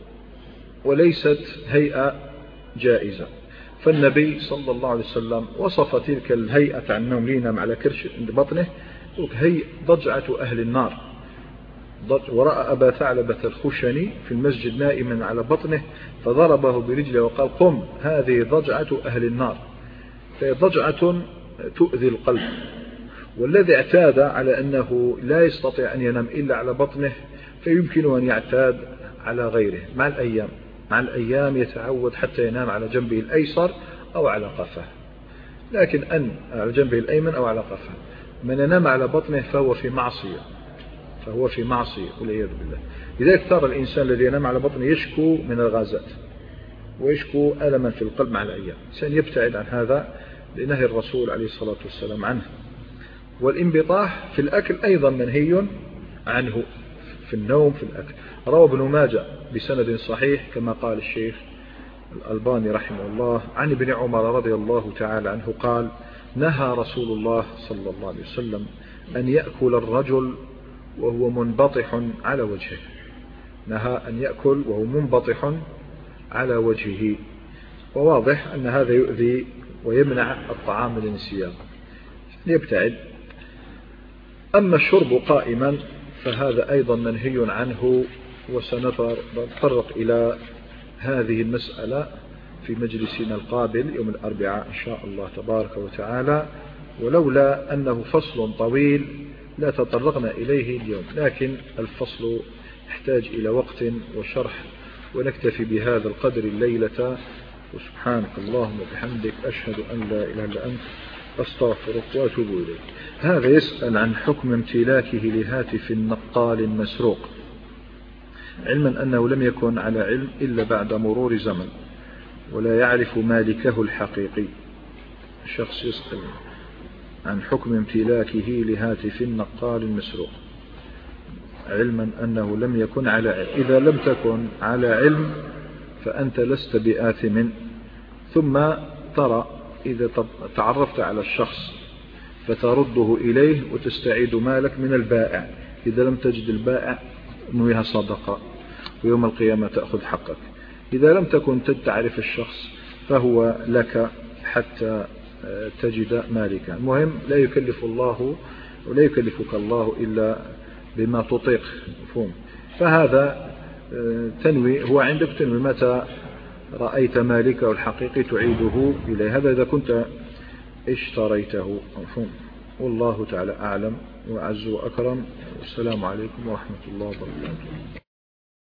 وليست هيئة جائزة. فالنبي صلى الله عليه وسلم وصف تلك الهيئة عن النوم لينام على كرش بطنه هي ضجعة أهل النار. ورأى أبا ثعلبة الخشني في المسجد نائما على بطنه فضربه برجله وقال قم هذه ضجعة أهل النار. فهي ضجعة تؤذي القلب. والذي اعتاد على أنه لا يستطيع أن ينام إلا على بطنه فيمكن أن يعتاد على غيره مع الأيام. مع الأيام يتعود حتى ينام على جنبه الأيسر أو على قفاه، لكن أن على جنبه الأيمن أو على قفاه. من ينام على بطنه فهو في معصية، فهو في معصية والعياذ بالله. لذلك ترى الإنسان الذي ينام على بطنه يشكو من الغازات ويشكو ألما في القلب مع الأيام. الإنسان يبتعد عن هذا لنهي الرسول عليه الصلاة والسلام عنه. والانبطاح في الأكل أيضا منهي عنه، في النوم في الأكل. روى ابن ماجه بسند صحيح كما قال الشيخ الألباني رحمه الله عن ابن عمر رضي الله تعالى عنه قال نهى رسول الله صلى الله عليه وسلم أن يأكل الرجل وهو منبطح على وجهه. نهى أن يأكل وهو منبطح على وجهه. وواضح أن هذا يؤذي ويمنع الطعام للنسيان، يبتعد. أما الشرب قائما فهذا أيضا منهي عنه، وسنتطرق إلى هذه المسألة في مجلسنا القابل يوم الأربعاء إن شاء الله تبارك وتعالى، ولولا أنه فصل طويل لا تطرقنا إليه اليوم، لكن الفصل يحتاج إلى وقت وشرح، ونكتفي بهذا القدر الليلة. وسبحانك اللهم وبحمدك أشهد أن لا إله إلا أنت أستغفرك وأتوب إليك. هذا يسأل عن حكم امتلاكه لهاتف النقال المسروق، علما أنه لم يكن على علم إلا بعد مرور زمن ولا يعرف مالكه الحقيقي. الشخص يسأل عن حكم امتلاكه لهاتف النقال المسروق علما أنه لم يكن على علم. إذا لم تكن على علم فأنت لست بآثم، ثم ترى إذا تعرفت على الشخص فترده إليه وتستعيد مالك من البائع. إذا لم تجد البائع نويها صدقة ويوم القيامة تأخذ حقك. إذا لم تكن تعرف الشخص فهو لك حتى تجد مالكا. المهم لا يكلف الله ولا يكلفك الله إلا بما تطيق، مفهوم. فهذا تنوي هو عندك تنوي متى رأيت مالكه الحقيقي تعيده إليه، هذا إذا كنت اشتريته، مفهوم. والله تعالى أعلم وأعز وأكرم. والسلام عليكم ورحمة الله وبركاته.